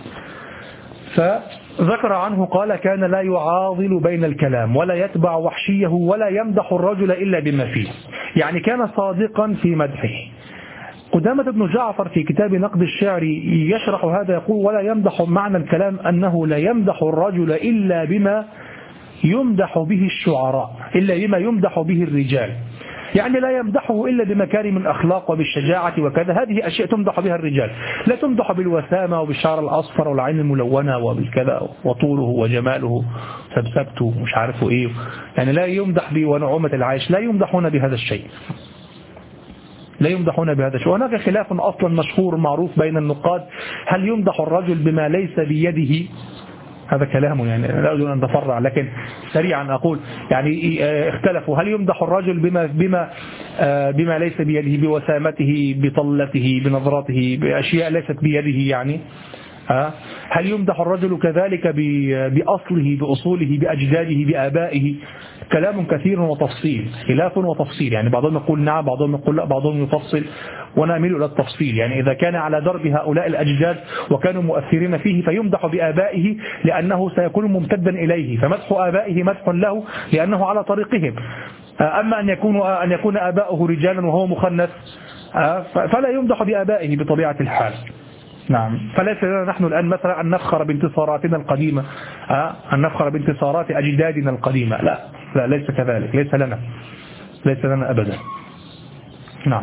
Speaker 1: فذكر عنه قال: كان لا يعاضل بين الكلام ولا يتبع وحشيه ولا يمدح الرجل إلا بما فيه، يعني كان صادقا في مدحه. قدامة بن جعفر في كتاب نقد الشعر يشرح هذا، يقول: ولا يمدح معنى الكلام أنه لا يمدح الرجل إلا بما يمدح به الشعراء، إلا بما يمدح به الرجال، يعني لا يمدحه إلا بمكارم الأخلاق وبالشجاعة وكذا، هذه أشياء تمدح بها الرجال، لا تمدح بالوسامة وبالشعر الأصفر والعين الملونة وبالكذا وطوله وجماله سبسبته مش عارفه إيه، يعني لا يمدح به ونعومة العيش، لا يمدحون بهذا الشيء، لا يمدحون بهذا الشيء. وهناك خلاف أصلا مشهور معروف بين النقاد: هل يمدح الرجل بما ليس بيده؟ هذا كلامه، يعني لا أريد أن أتفرع، لكن سريعا أقول يعني اختلفوا: هل يمدح الرجل بما ليس بيده، بوسامته، بطلته، بنظراته، بأشياء ليست بيده يعني؟ هل يمدح الرجل كذلك بأصله، بأصوله، بأجداده، بآبائه؟ كلام كثير وتفصيل، خلاف وتفصيل، يعني بعضهم يقول نعم، بعضهم يقول لا، بعضهم يفصل، ونميل إلى التفصيل. يعني إذا كان على درب هؤلاء الأجداد وكانوا مؤثرين فيه فيمدح بآبائه لأنه سيكون ممتدا إليه، فمدح آبائه مدح له لأنه على طريقهم. أما أن يكون آباؤه رجالا وهو مخنث فلا يمدح بآبائه بطبيعة الحال. نعم. فليس لنا نحن الآن مثلا أن نفخر بانتصاراتنا القديمة، أن نفخر بانتصارات أجدادنا القديمة، لا ليس كذلك، ليس لنا أبدا. نعم.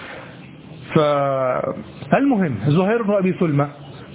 Speaker 1: فالمهم زهير بن أبي سلمى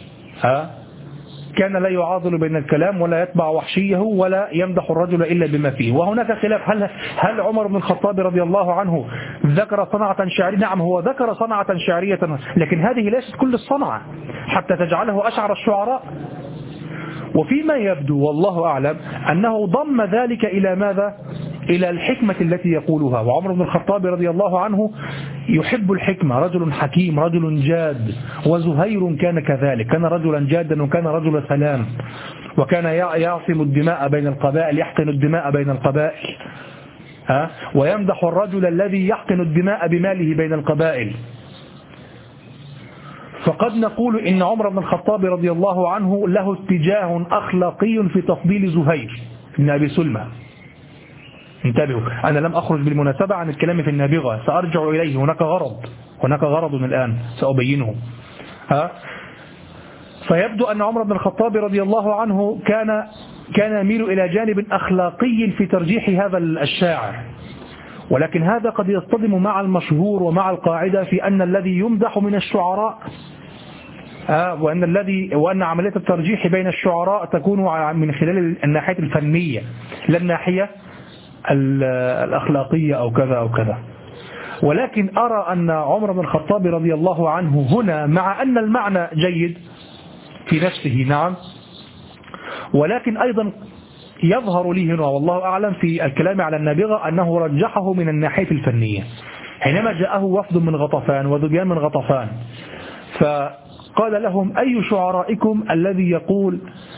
Speaker 1: كان لا يعاضل بين الكلام ولا يتبع وحشيه ولا يمدح الرجل إلا بما فيه. وهناك خلاف: هل عمر بن الخطاب رضي الله عنه ذكر صنعة شعرية؟ نعم، هو ذكر صنعة شعرية، لكن هذه ليست كل الصنعة حتى تجعله أشعر الشعراء. وفيما يبدو والله أعلم أنه ضم ذلك إلى ماذا؟ إلى الحكمة التي يقولها. وعمر بن الخطاب رضي الله عنه يحب الحكمة، رجل حكيم، رجل جاد، وزهير كان كذلك، كان رجلا جادا وكان رجل سلام، وكان يعصم الدماء بين القبائل، يحقن الدماء بين القبائل، ويمدح الرجل الذي يحقن الدماء بماله بين القبائل. فقد نقول إن عمر بن الخطاب رضي الله عنه له اتجاه أخلاقي في تفضيل زهير بن أبي سلمى. انتبهوا، أنا لم أخرج بالمناسبة عن الكلام في النابغة، سأرجع إليه، هناك غرض الآن سأبينه. فيبدو أن عمر بن الخطاب رضي الله عنه كان يميل إلى جانب أخلاقي في ترجيح هذا الشاعر، ولكن هذا قد يصطدم مع المشهور ومع القاعدة في أن الذي يمدح من الشعراء وأن عملية الترجيح بين الشعراء تكون من خلال الناحية الفنية لا الناحية الأخلاقية أو كذا أو كذا. ولكن أرى أن عمر بن الخطاب رضي الله عنه هنا مع أن المعنى جيد في نفسه نعم، ولكن أيضا يظهر لي هنا والله أعلم في الكلام على النابغة أنه رجحه من الناحية الفنية حينما جاءه وفد من غطفان وذبيان من غطفان، فقال لهم أي شعرائكم الذي يقول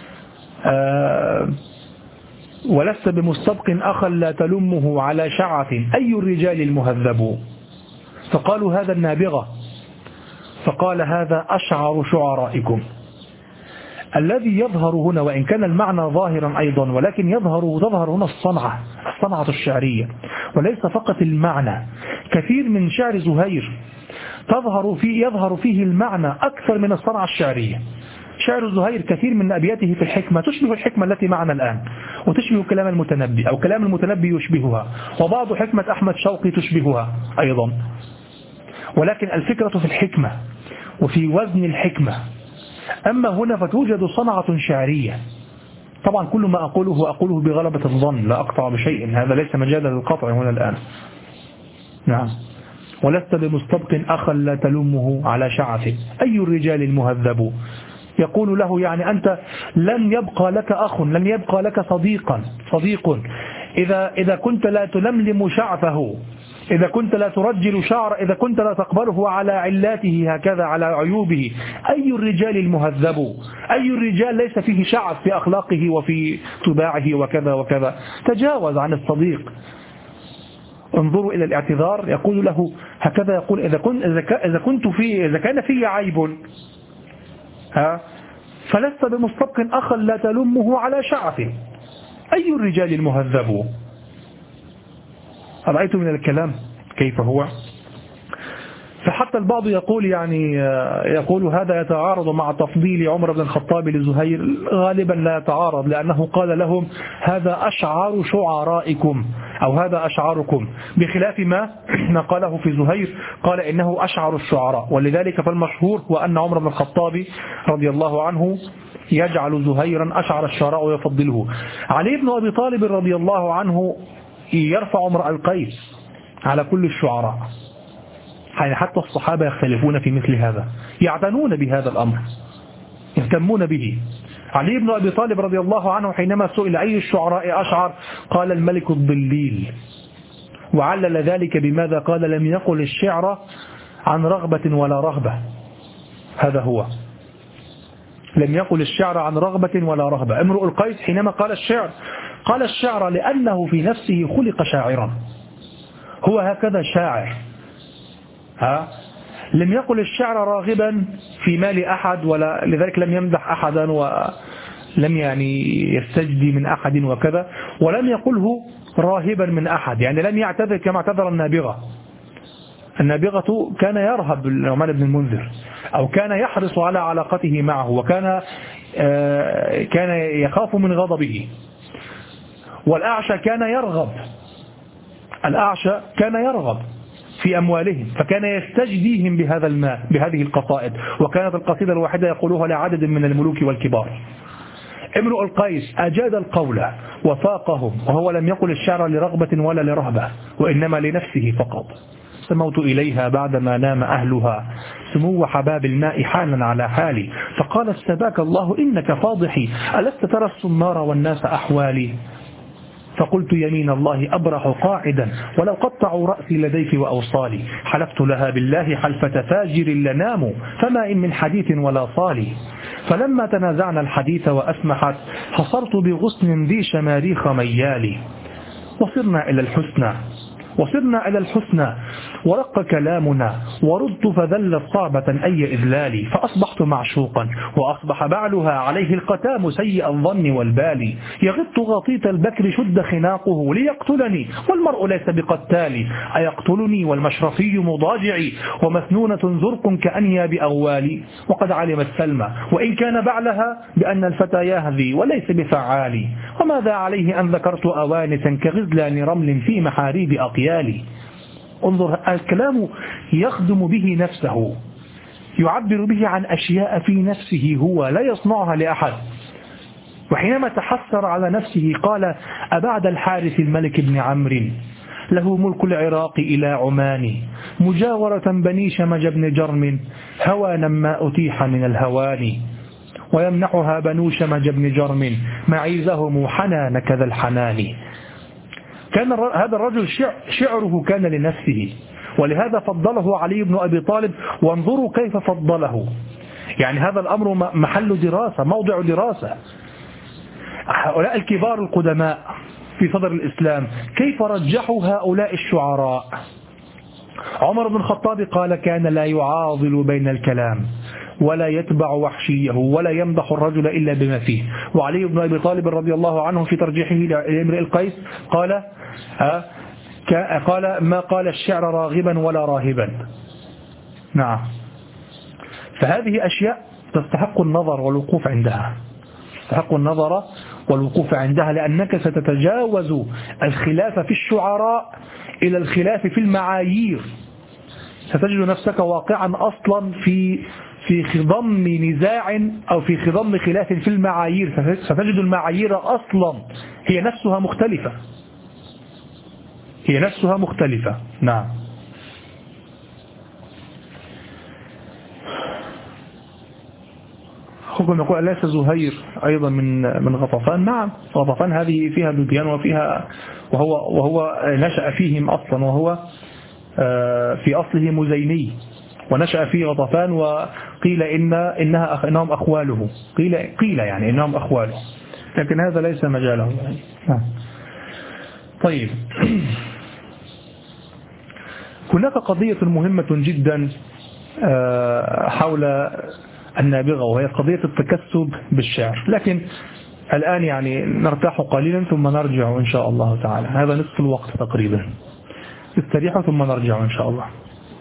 Speaker 1: ولست بمستبق أخا لا تلمه على شعث أي الرجال المهذب؟ فقالوا هذا النابغة، فقال هذا أشعر شعرائكم. الذي يظهر هنا وإن كان المعنى ظاهرا أيضا، ولكن تظهر هنا الصنعة الشعرية، وليس فقط المعنى. كثير من شعر زهير يظهر فيه المعنى أكثر من الصنعة الشعرية. شعر زهير كثير من أبياته في الحكمة تشبه الحكمة التي معنا الآن، وتشبه كلام المتنبي أو كلام المتنبي يشبهها، وبعض حكمة أحمد شوقي تشبهها أيضا. ولكن الفكرة في الحكمة وفي وزن الحكمة. أما هنا فتوجد صنعة شعرية. طبعا كل ما أقوله بغلبة الظن، لا أقطع بشيء، هذا ليس مجالا للقطع هنا الآن. نعم. ولست بمستبق أخا لا تلمه على شعث أي الرجال المهذب؟ يقول له يعني أنت لن يبقى لك أخ، لن يبقى لك صديق إذا كنت لا تلملم شعثه، إذا كنت لا ترجل شعر، إذا كنت لا تقبله على علاته هكذا على عيوبه. أي الرجال المهذب؟ أي الرجال ليس فيه شعث في أخلاقه وفي طباعه وكذا وكذا؟ تجاوز عن الصديق. انظروا إلى الاعتذار، يقول له هكذا، يقول إذا كان في عيب فلست بمستبق أخا لا تلمه على شعثه أي الرجال المهذب؟ رأيت من الكلام كيف هو؟ فحتى البعض يقول هذا يتعارض مع تفضيل عمر بن الخطاب لزهير. غالبا لا يتعارض، لأنه قال لهم هذا أشعار شعرائكم أو هذا أشعاركم، بخلاف ما قاله في زهير، قال إنه أشعر الشعراء. ولذلك فالمشهور هو أن عمر بن الخطاب رضي الله عنه يجعل زهيرا أشعر الشعراء ويفضله. علي بن أبي طالب رضي الله عنه يرفع امرأ القيس على كل الشعراء، يعني حتى الصحابة يختلفون في مثل هذا، يعتنون بهذا الأمر، يهتمون به. علي بن أبي طالب رضي الله عنه حينما سئل أي الشعراء أشعر قال الملك الضليل، وعلل ذلك بماذا؟ قال لم يقل الشعر عن رغبة ولا رهبة. هذا هو، لم يقل الشعر عن رغبة ولا رهبة. امرؤ القيس حينما قال الشعر لأنه في نفسه خلق شاعرا، هو هكذا شاعر. لم يقل الشعر راغبا في مال أحد، ولا لذلك لم يمدح أحدا ولم يستجدي من أحد وكذا، ولم يقله راهبا من أحد، يعني لم يعتذر كما اعتذر النابغة كان يرهب النعمان بن المنذر، أو كان يحرص على علاقته معه، وكان يخاف من غضبه. والأعشى كان يرغب في أموالهم، فكان يستجديهم بهذا المال بهذه القصائد، وكانت القصيدة الواحدة يقولها لعدد من الملوك والكبار. امرؤ القيس أجاد القول وفاقهم، وهو لم يقل الشعر لرغبة ولا لرهبة، وإنما لنفسه فقط. سموت إليها بعدما نام أهلها سمو حباب الماء حالا على حالي، فقال استباك الله إنك فاضحي ألست ترى الصنار والناس أحوالي؟ فقلت يمين الله أبرح قاعدا ولو قطعوا رأسي لديك وأوصالي، حلفت لها بالله حلفة فاجر لنام فما إن من حديث ولا صالي. فلما تنازعنا الحديث وأسمحت حصرت بغصن ذي شماريخ ميالي، وصرنا إلى الحسنى ورق كلامنا وردت فذلت صعبة أي إذلالي، فأصبحت معشوقا وأصبح بعلها عليه القتام سيء الظن والبال، يغط غطيت البكر شد خناقه ليقتلني والمرء ليس بقتالي، أيقتلني والمشرفي مضاجعي ومثنونة زرق كأنياب أغوالي، وقد علمت سلمى وإن كان بعلها بأن الفتى يهذي وليس بفعالي، وماذا عليه أن ذكرت أوانسا كغزلان رمل في محاريب أقيالي. انظر الكلام يخدم به نفسه، يعبر به عن أشياء في نفسه هو لا يصنعها لأحد. وحينما تحسر على نفسه قال: أبعد الحارث الملك بن عمرو له ملك العراق إلى عمان، مجاورة بني شمج بن جرم، هوانا ما أتيح من الهوان، ويمنحها بنو شمج بن جرم معيزهم حنان كذا الحنان. كان هذا الرجل شعره كان لنفسه، ولهذا فضله علي بن أبي طالب. وانظروا كيف فضله، يعني هذا الأمر محل دراسة، موضع دراسة. هؤلاء الكبار القدماء في صدر الإسلام كيف رجحوا هؤلاء الشعراء. عمر بن الخطاب قال: كان لا يعاضل بين الكلام ولا يتبع وحشيه ولا يمدح الرجل إلا بما فيه. وعلي بن أبي طالب رضي الله عنه في ترجيحه لامرئ القيس قال: ما قال الشعر راغبا ولا راهبا. نعم. فهذه أشياء تستحق النظر والوقوف عندها، تستحق النظر والوقوف عندها، لأنك ستتجاوز الخلاف في الشعراء إلى الخلاف في المعايير. ستجد نفسك واقعا أصلا في خضم نزاع أو في خضم خلاف في المعايير. ستجد المعايير أصلا هي نفسها مختلفة، هي نفسها مختلفة. نعم. أخوكم يقول: أليس زهير أيضا من غطفان؟ نعم، غطفان هذه فيها لبيان وهو نشأ فيهم أصلا، وهو في أصله مزيني ونشأ في غطفان، وقيل إنهم أخواله، قيل يعني إنهم أخواله، لكن هذا ليس مجاله يعني. طيب، هناك قضية مهمة جدا حول النابغة، وهي قضية التكسب بالشعر. لكن الآن يعني نرتاح قليلا ثم نرجع إن شاء الله تعالى، هذا نصف الوقت تقريبا، استريحوا ثم نرجع إن شاء الله.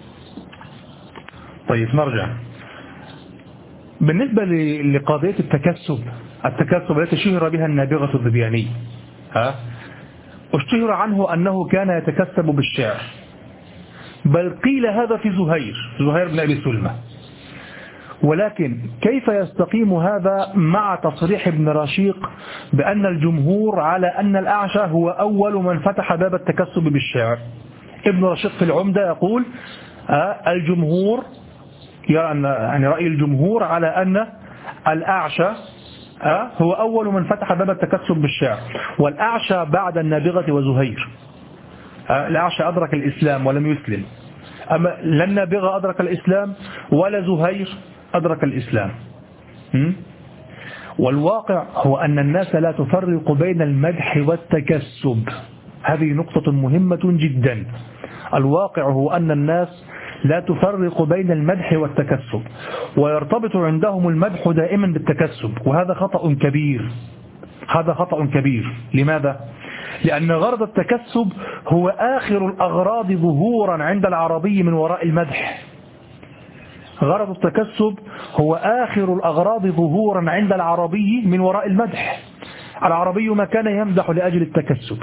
Speaker 1: طيب، نرجع. بالنسبة لقضية التكسب التي شهر بها النابغة الذبياني، اشتهر عنه أنه كان يتكسب بالشعر، بل قيل هذا في زهير بن أبي سلمة. ولكن كيف يستقيم هذا مع تصريح ابن رشيق بأن الجمهور على أن الأعشى هو أول من فتح باب التكسب بالشعر؟ ابن رشيق في العمدة يقول: الجمهور يعني رأي الجمهور على أن الأعشى هو أول من فتح باب التكسب بالشعر، والأعشى بعد النابغة وزهير. الأعشى أدرك الإسلام ولم يسلم، أما لا النابغة أدرك الإسلام ولا زهير أدرك الإسلام. والواقع هو أن الناس لا تفرق بين المدح والتكسب، هذه نقطة مهمة جدا. الواقع هو أن الناس لا تفرق بين المدح والتكسب، ويرتبط عندهم المدح دائما بالتكسب، وهذا خطأ كبير. هذا خطأ كبير. لماذا؟ لأن غرض التكسب هو آخر الأغراض ظهورا عند العربي من وراء المدح. غرض التكسب هو آخر الأغراض ظهورا عند العربي من وراء المدح. العربي ما كان يمدح لأجل التكسب،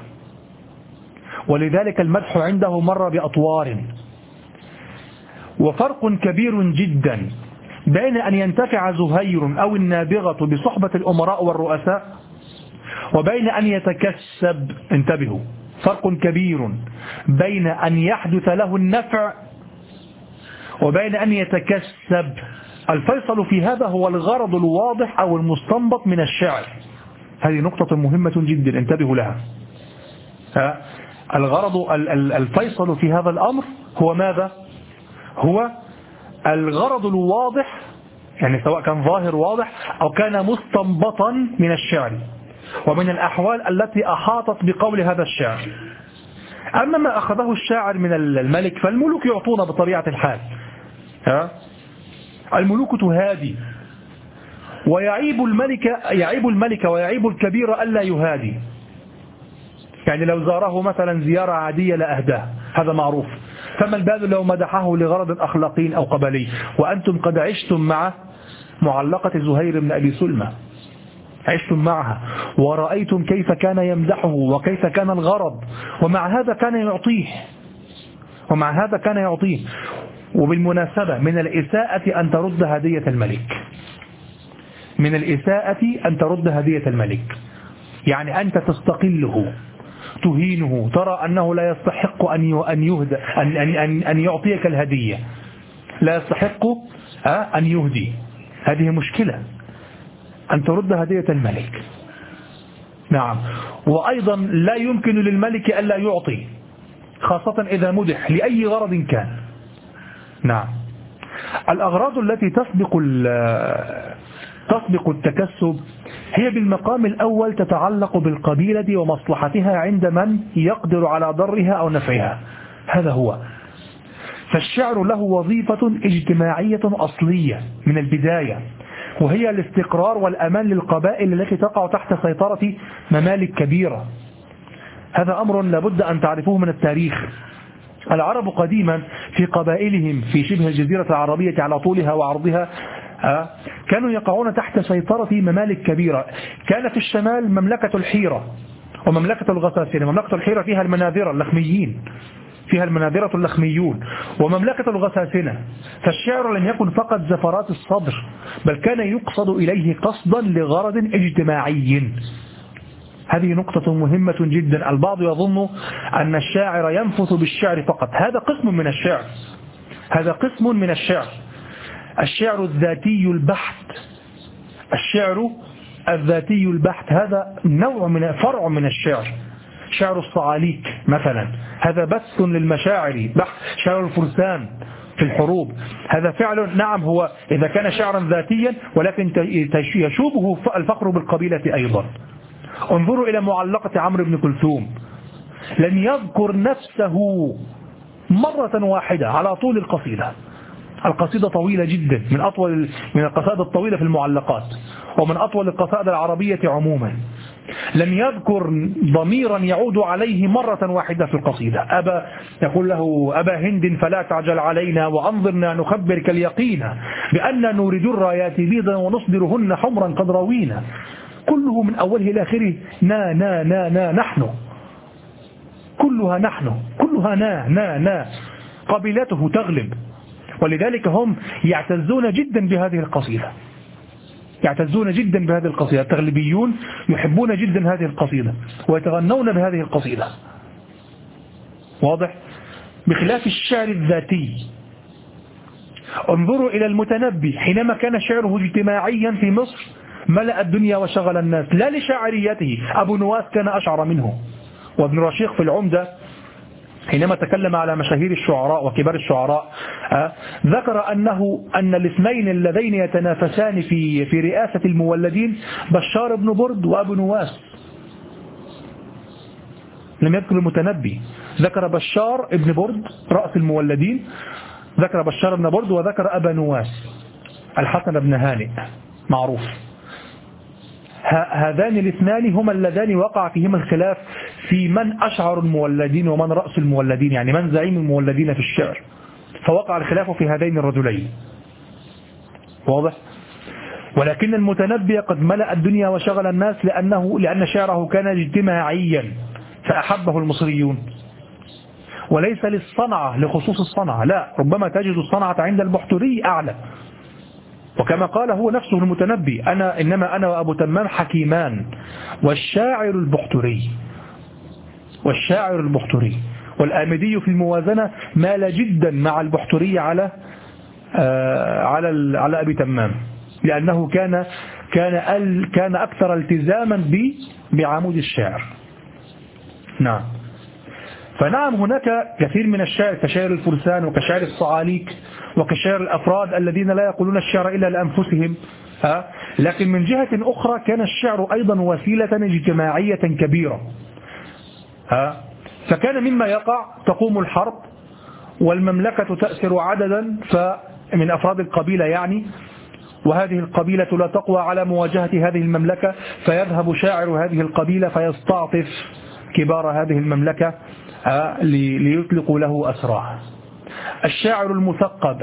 Speaker 1: ولذلك المدح عنده مر بأطوار. وفرق كبير جدا بين أن ينتفع زهير أو النابغة بصحبة الأمراء والرؤساء وبين أن يتكسب. انتبهوا، فرق كبير بين أن يحدث له النفع وبين أن يتكسب. الفيصل في هذا هو الغرض الواضح أو المستنبط من الشعر. هذه نقطة مهمة جدا، انتبهوا لها. الفيصل في هذا الأمر هو ماذا؟ هو الغرض الواضح، يعني سواء كان ظاهر واضح أو كان مستنبطا من الشعر ومن الأحوال التي أحاطت بقول هذا الشعر. أما ما أخذه الشاعر من الملك فالملوك يعطون بطبيعة الحال. الملوك تهادي، ويعيب الملك ويعيب الكبير ألا يهادي. يعني لو زاره مثلا زيارة عادية لأهداه، هذا معروف، فما البال لو مدحه لغرض أخلاقي أو قبلي. وأنتم قد عشتم مع معلقة زهير بن أبي سلمة، عشتم معها ورأيتم كيف كان يمدحه وكيف كان الغرض، ومع هذا كان يعطيه. وبالمناسبة من الإساءة أن ترد هدية الملك، من الإساءة أن ترد هدية الملك، يعني أنت تستقله تهينه، ترى أنه لا يستحق أن يعطيك الهدية، لا يستحق أن يهدي. هذه مشكلة أن ترد هدية الملك. نعم. وأيضا لا يمكن للملك ألا يعطي، خاصة إذا مدح لأي غرض كان. نعم. الأغراض التي تسبق التكسب هي بالمقام الأول تتعلق بالقبيلة ومصلحتها عند من يقدر على ضرها أو نفعها، هذا هو. فالشعر له وظيفة اجتماعية أصلية من البداية، وهي الاستقرار والأمان للقبائل التي تقع تحت سيطرة ممالك كبيرة. هذا أمر لابد أن تعرفوه من التاريخ. العرب قديما في قبائلهم في شبه الجزيرة العربية على طولها وعرضها كانوا يقعون تحت سيطرة ممالك كبيرة. كان في الشمال مملكة الحيرة ومملكة الغساسنة. مملكة الحيرة فيها المناذرة اللخميين، فيها المناذرة اللخميون، ومملكة الغساسنة. فالشعر لم يكن فقط زفرات الصدر، بل كان يقصد إليه قصدا لغرض اجتماعي. هذه نقطة مهمة جدا. البعض يظن أن الشاعر ينفث بالشعر فقط، هذا قسم من الشعر، هذا قسم من الشعر. الشعر الذاتي البحت، الشعر الذاتي البحت هذا نوع من فرع من الشعر. شعر الصعاليك مثلا هذا بث للمشاعر بحت. شعر الفرسان في الحروب هذا فعل، نعم، هو إذا كان شعرا ذاتيا ولكن يشوبه الفقر بالقبيلة أيضا. انظروا إلى معلقة عمرو بن كلثوم، لم يذكر نفسه مرة واحدة على طول القصيدة. القصيدة طويلة جدا، من القصائد الطويلة في المعلقات، ومن أطول القصائد العربية عموما. لم يذكر ضميرا يعود عليه مرة واحدة في القصيدة. يقول له أبا هند فلا تعجل علينا وأنظرنا نخبرك اليقين بأن نورد الرايات بيضا ونصدرهن حمرا قد روينا. كله من أوله إلى آخره نا نا نا نا نحن، كلها نحن، كلها نا نا نا. قبيلته تغلب، ولذلك هم يعتزون جدا بهذه القصيدة، يعتزون جدا بهذه القصيدة. التغلبيون يحبون جدا هذه القصيدة ويتغنون بهذه القصيدة، واضح؟ بخلاف الشعر الذاتي. انظروا إلى المتنبي حينما كان شعره اجتماعيا في مصر ملأ الدنيا وشغل الناس، لا لشاعريته. أبو نواس كان أشعر منه. وابن رشيق في العمدة حينما تكلم على مشاهير الشعراء وكبار الشعراء ذكر أن الاثنين اللذين يتنافسان في رئاسة المولدين بشار بن برد وأبو نواس. لم يذكر المتنبي، ذكر بشار بن برد رأس المولدين، ذكر بشار بن برد، وذكر أبا نواس الحسن بن هانئ معروف. هذان الاثنان هما اللذان وقع فيهما الخلاف في من أشعر المولدين ومن رأس المولدين، يعني من زعيم المولدين في الشعر. فوقع الخلاف في هذين الرجلين، واضح؟ ولكن المتنبي قد ملأ الدنيا وشغل الناس لأن شعره كان اجتماعيا فأحبه المصريون، وليس للصنعة لخصوص الصنعة، لا، ربما تجد الصنعة عند البحتري أعلى. وكما قال هو نفسه المتنبي إنما أنا وأبو تمام حكيمان والشاعر البحتري، والشاعر البحتري. والآمدي في الموازنة مال جدا مع البحتري على أبي تمام، لأنه كان أكثر التزاما بعمود الشعر. نعم. فنعم هناك كثير من الشعر كشعر الفرسان وكشعر الصعاليك وكشعر الأفراد الذين لا يقولون الشعر إلا لأنفسهم، لكن من جهة أخرى كان الشعر أيضا وسيلة اجتماعية كبيرة. فكان مما يقع تقوم الحرب والمملكة تأسر عددا من أفراد القبيلة يعني، وهذه القبيلة لا تقوى على مواجهة هذه المملكة، فيذهب شاعر هذه القبيلة فيستعطف كبار هذه المملكة ليطلقوا له أسراه. الشاعر المثقب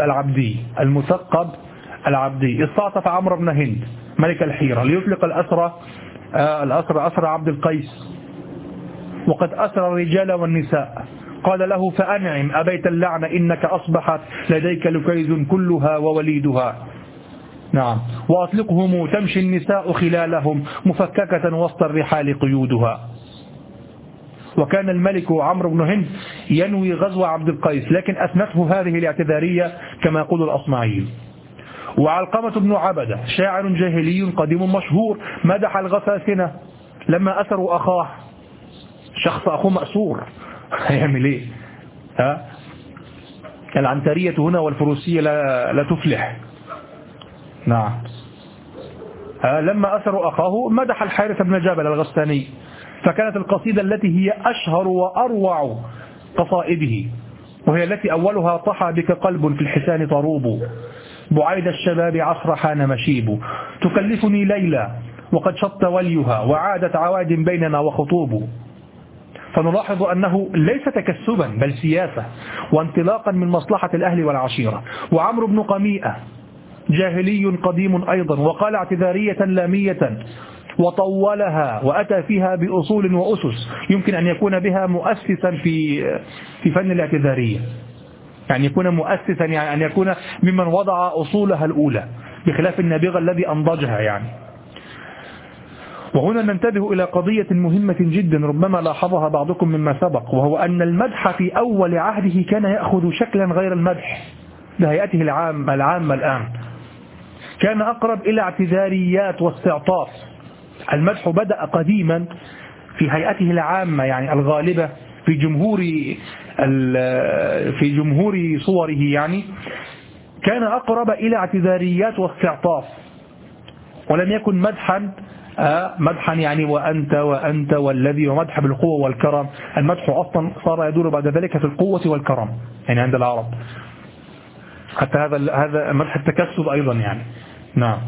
Speaker 1: العبدي استعطف عمرو بن هند ملك الحيرة ليطلق أسرى عبد القيس، وقد أسر الرجال والنساء قال له فأنعم أبيت اللعن إنك أصبحت لديك لكيز كلها ووليدها. نعم. وأطلقهم تمشي النساء خلالهم مفككة وسط الرحال قيودها. وكان الملك عمرو بن هند ينوي غزو عبد القيس، لكن أثنته هذه الاعتذارية كما يقول الأصمعيين. وعلقمة بن عبدة شاعر جاهلي قديم مشهور مدح الغساسنة لما أسروا أخاه. شخص أخوه مأسور هيعمل إيه؟ العنترية هنا والفروسية لا تفلح. نعم. لما أسروا أخاه مدح الحارث بن جابل الغساني، فكانت القصيدة التي هي أشهر وأروع قصائده، وهي التي أولها طحى بك قلب في الحسان طروب، بعيد الشباب عصر حان مشيب، تكلفني ليلى وقد شط وليها، وعادت عواد بيننا وخطوب. فنلاحظ أنه ليس تكسبا بل سياسة وانطلاقا من مصلحة الأهل والعشيرة. وعمرو بن قميئة جاهلي قديم أيضا، وقال اعتذارية لامية وطولها وأتى فيها بأصول وأسس يمكن أن يكون بها مؤسسا في فن الاعتذارية، يعني يكون مؤسسا، يعني أن يكون ممن وضع أصولها الأولى بخلاف النابغة الذي أنضجها يعني. وهنا ننتبه إلى قضية مهمة جدا ربما لاحظها بعضكم مما سبق، وهو أن المدح في أول عهده كان يأخذ شكلا غير المدح بهيئته العامة الآن، كان أقرب إلى اعتذاريات واستعطاف. المدح بدأ قديما في هيئته العامة يعني الغالبة في جمهور صوره، يعني كان أقرب إلى اعتذاريات واستعطاف، ولم يكن مدحا يعني وأنت والذي، ومدح بالقوة والكرم. المدح أصلا صار يدور بعد ذلك في القوة والكرم يعني عند العرب، حتى هذا مدح التكسب أيضا يعني. نعم.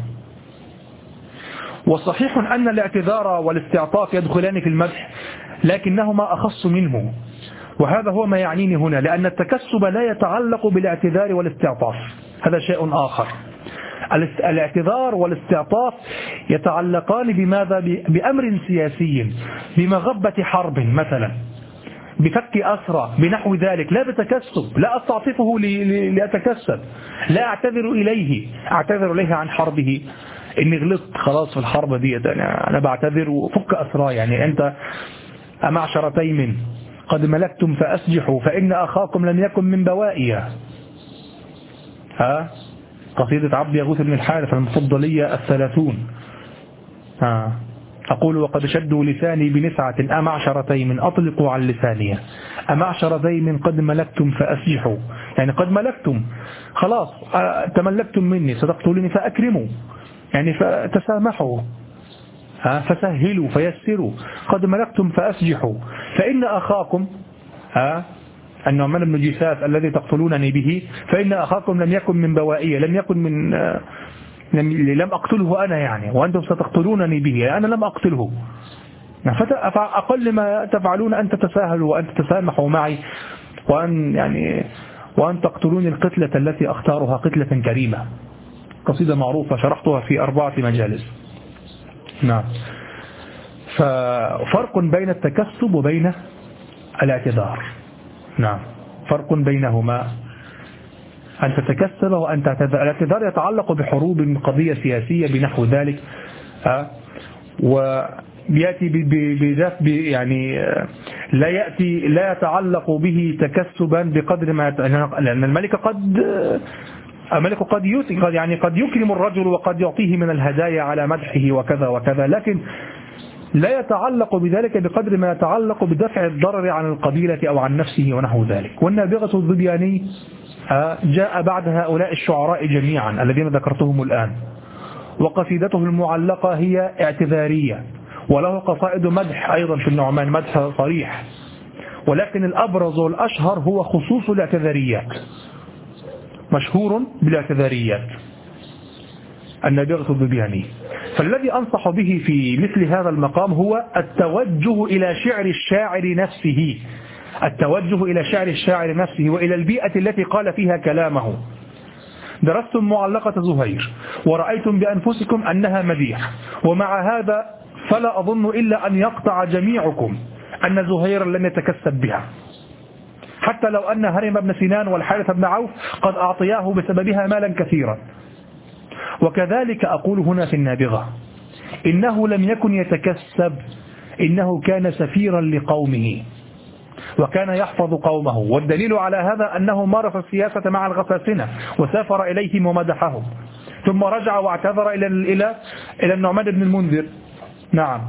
Speaker 1: وصحيح أن الاعتذار والاستعطاف يدخلان في المدح، لكنهما أخص منه، وهذا هو ما يعنيني هنا، لأن التكسب لا يتعلق بالاعتذار والاستعطاف، هذا شيء آخر. الاعتذار والاستعطاف يتعلقان بماذا؟ بأمر سياسي، بمغبة حرب مثلا، بفك أسرى، بنحو ذلك، لا بتكسب. لا أستعطفه لأتكسب، لا أعتذر إليه عن حربه، إني غلطت خلاص في الحرب دي، أنا بعتذر وفك أسرى. يعني أنت أمعشر تيم قد ملكتم فأسجحوا فإن أخاكم لم يكن من بوائيا. قصيدة عبد يغوث بن الحارث المفضلية 30. أقول وقد شدوا لساني بنسعة أمعشر تيم أطلقوا عن لساني، أمعشر تيم قد ملكتم فأسجحوا، يعني قد ملكتم خلاص، تملكتم مني، ستقتلوني فأكرموا، يعني فتسامحوا، فسهلوا فيسروا، قد ملكتم فأسجحوا، فإن أخاكم النعمان بن جيساس الذي تقتلونني به، فإن أخاكم لم يكن من بوائية، لم أقتله أنا يعني، وأنتم ستقتلونني به، أنا لم أقتله. فأقل ما تفعلون أن تتساهلوا وأن تتسامحوا معي، وأن تقتلوني القتلة التي أختارها قتلة كريمة. قصيدة معروفة شرحتها في 4 مجالس. نعم. ففرق بين التكسب وبين الاعتذار. نعم، فرق بينهما، أن تتكسب وأن تعتذر. الاعتذار يتعلق بحروب، قضية سياسية بنحو ذلك، ويأتي يعني لا يتعلق به تكسبا بقدر ما، لأن الملك قد يكرم الرجل وقد يعطيه من الهدايا على مدحه وكذا وكذا، لكن لا يتعلق بذلك بقدر ما يتعلق بدفع الضرر عن القبيلة أو عن نفسه ونحو ذلك. والنابغة الظبياني جاء بعد هؤلاء الشعراء جميعا الذين ذكرتهم الآن، وقصيدته المعلقة هي اعتذارية، وله قصائد مدح أيضا في النعمان، مدح صريح، ولكن الأبرز والأشهر هو خصوص الاعتذاريات، مشهور بالاعتذاريات النابغة الظبياني. فالذي أنصح به في مثل هذا المقام هو التوجه إلى شعر الشاعر نفسه، التوجه إلى شعر الشاعر نفسه وإلى البيئة التي قال فيها كلامه. درستم معلقة زهير ورأيتم بأنفسكم أنها مديح، ومع هذا فلا أظن إلا أن يقطع جميعكم أن زهير لم يتكسب بها، حتى لو أن هرم بن سنان والحارث بن عوف قد أعطياه بسببها مالا كثيرا. وكذلك أقول هنا في النابغة، إنه لم يكن يتكسب، إنه كان سفيرا لقومه وكان يحفظ قومه. والدليل على هذا أنه مارس السياسة مع الغساسنة وسافر إليهم ومدحهم، ثم رجع واعتذر إلى النعمان بن المنذر. نعم.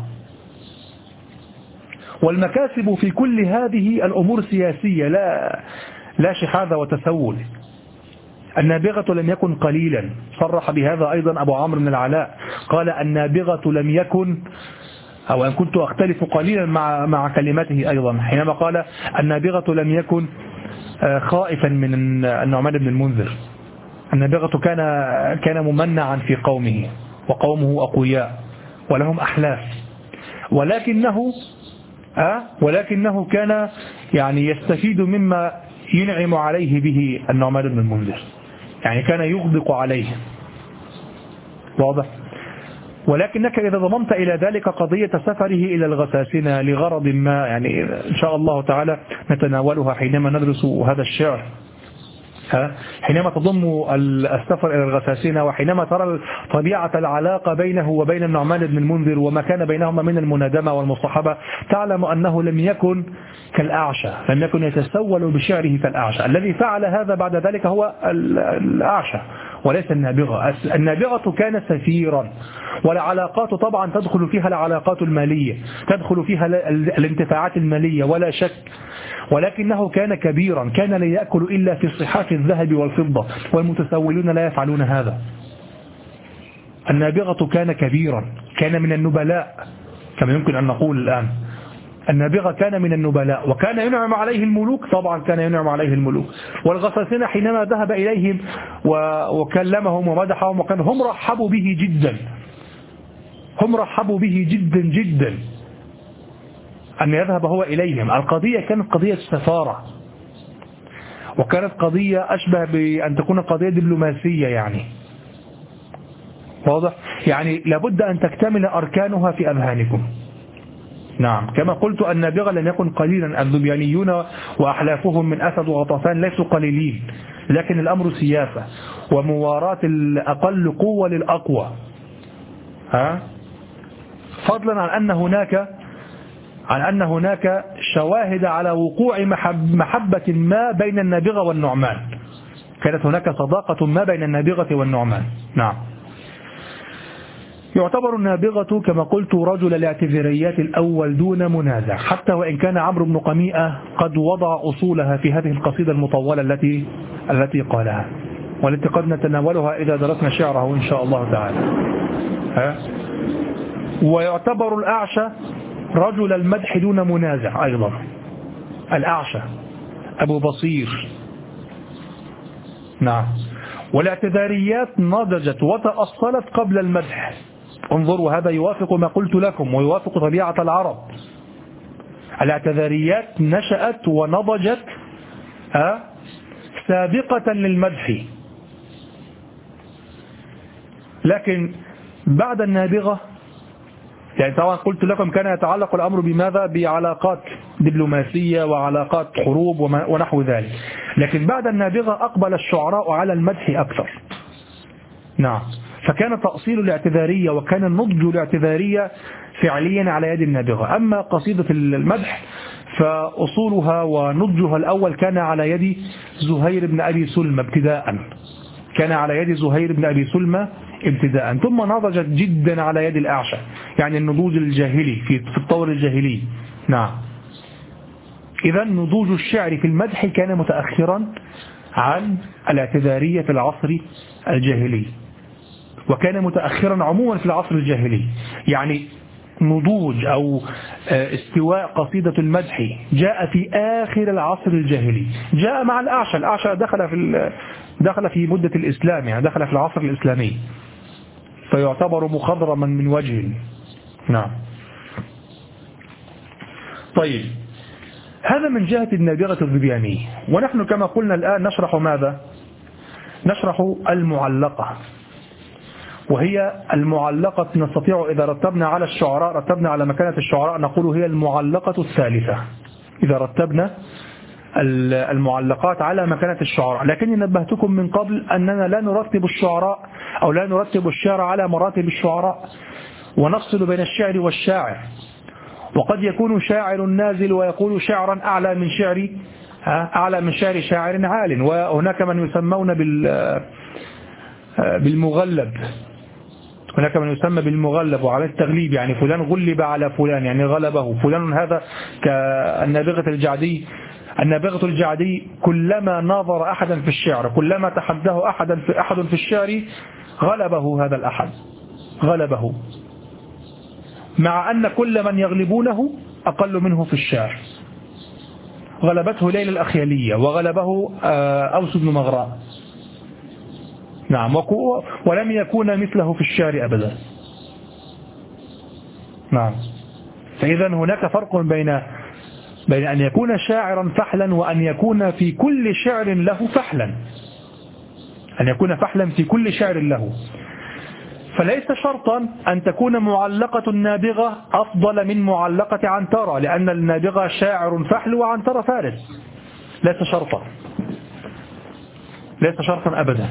Speaker 1: والمكاسب في كل هذه الأمور سياسية، لا شحاذ وتسول. النابغة لم يكن قليلا، صرح بهذا أيضا أبو عمرو بن العلاء، قال النابغة لم يكن، أو أن كنت أختلف قليلا مع كلمته أيضا حينما قال النابغة لم يكن خائفا من النعمان بن المنذر. النابغة كان ممنعا في قومه، وقومه أقوياء ولهم أحلاف، ولكنه كان يعني يستفيد مما ينعم عليه به النعمان بن المنذر، يعني كان يغدق عليه. واضح؟ ولكنك إذا ضممت إلى ذلك قضية سفره إلى الغساسنة لغرض ما، يعني إن شاء الله تعالى نتناولها حينما ندرس هذا الشعر، حينما تضم السفر إلى الغساسنة وحينما ترى طبيعة العلاقة بينه وبين النعمان بن المنذر وما كان بينهما من المنادمة والمصاحبة، تعلم أنه لم يكن كالأعشى، لم يكن يتسول بشعره كالأعشى. الذي فعل هذا بعد ذلك هو الأعشى وليس النابغة. النابغة كان سفيرا، والعلاقات طبعا تدخل فيها العلاقات المالية، تدخل فيها الانتفاعات المالية ولا شك، ولكنه كان كبيرا، كان لا يأكل إلا في صحاف الذهب والفضة، والمتسولون لا يفعلون هذا. النابغة كان كبيرا، كان من النبلاء كما يمكن أن نقول الآن. النابغة كان من النبلاء، وكان ينعم عليه الملوك، طبعا كان ينعم عليه الملوك. والغساسنة حينما ذهب إليهم وكلمهم ومدحهم، وكان هم رحبوا به جدا، هم رحبوا به جدا جدا أن يذهب هو إليهم. القضية كانت قضية سفارة، وكانت قضية أشبه بأن تكون قضية دبلوماسية يعني. واضح؟ يعني لابد أن تكتمل أركانها في أذهانكم. نعم، كما قلت النابغة لم يكن قليلا، الذبيانيون وأحلافهم من أسد وغطفان ليسوا قليلين، لكن الأمر سياسة ومواراة الأقل قوة للأقوى، فضلا عن أن هناك شواهد على وقوع محبة ما بين النابغة والنعمان، كانت هناك صداقة ما بين النابغة والنعمان. نعم. يعتبر النابغة كما قلت رجل الاعتذاريات الأول دون منازع، حتى وإن كان عمرو بن قميئة قد وضع أصولها في هذه القصيدة المطولة التي قالها، والتي قد نتناولها إذا درسنا شعره إن شاء الله تعالى. ويعتبر الأعشى رجل المدح دون منازع أيضا. الأعشى أبو بصير. نعم. والاعتذاريات نضجت وتأصلت قبل المدح. انظروا، هذا يوافق ما قلت لكم ويوافق طبيعة العرب. الاعتذاريات نشأت ونضجت سابقة للمدح، لكن بعد النابغة يعني طبعا قلت لكم كان يتعلق الأمر بماذا؟ بعلاقات دبلوماسية وعلاقات حروب ونحو ذلك، لكن بعد النابغة أقبل الشعراء على المدح أكثر. نعم. فكان تأصيل الاعتذارية وكان النضج الاعتذارية فعليا على يد النابغة. أما قصيدة المدح فأصولها ونضجها الأول كان على يد زهير بن أبي سلمى ابتداء، كان على يد زهير بن أبي سلمى ابتداء، ثم نضجت جدا على يد الأعشى، يعني النضوج الجاهلي في الطور الجاهلي. نعم. إذا نضوج الشعر في المدح كان متأخرا عن الاعتذارية في العصر الجاهلي، وكان متأخرا عموما في العصر الجاهلي. يعني نضوج أو استواء قصيدة المدح جاء في آخر العصر الجاهلي، جاء مع الأعشى. الأعشى دخل في مدة الإسلام، يعني دخل في العصر الإسلامي، فيعتبر مخضرما من وجه. نعم. طيب، هذا من جهة النابغة الذبيانية. ونحن كما قلنا الآن نشرح ماذا؟ نشرح المعلقة، وهي المعلقة نستطيع إذا رتبنا على الشعراء، رتبنا على مكانة الشعراء، نقول هي المعلقة الثالثة. إذا رتبنا المعلقات على مكانة الشعراء، لكني نبهتكم من قبل أننا لا نرتب الشعراء أو لا نرتب الشعر على مراتب الشعراء، ونفصل بين الشعر والشاعر. وقد يكون شاعر نازل ويقول شعرا أعلى من شعر شاعر عال. وهناك من يسمون بالمغلب، هناك من يسمى بالمغلب وعلى التغليب، يعني فلان غلب على فلان، يعني غلبه فلان. هذا كالنابغة الجعدي. النابغة الجعدي كلما ناظر أحدا في الشعر، كلما تحداه أحد في الشعر غلبه هذا الأحد، غلبه، مع أن كل من يغلبونه أقل منه في الشعر. غلبته ليلى الأخيلية، وغلبه أوس بن مغراء. نعم، ولم يكون مثله في الشعر أبدا. نعم، فإذا هناك فرق بين أن يكون شاعرا فحلا وأن يكون في كل شعر له فحلا، أن يكون فحلا في كل شعر له. فليس شرطا أن تكون معلقة النابغة أفضل من معلقة عنترة، لأن النابغة شاعر فحل وعنترة فارس. ليس شرطا، ليس شرطا أبدا.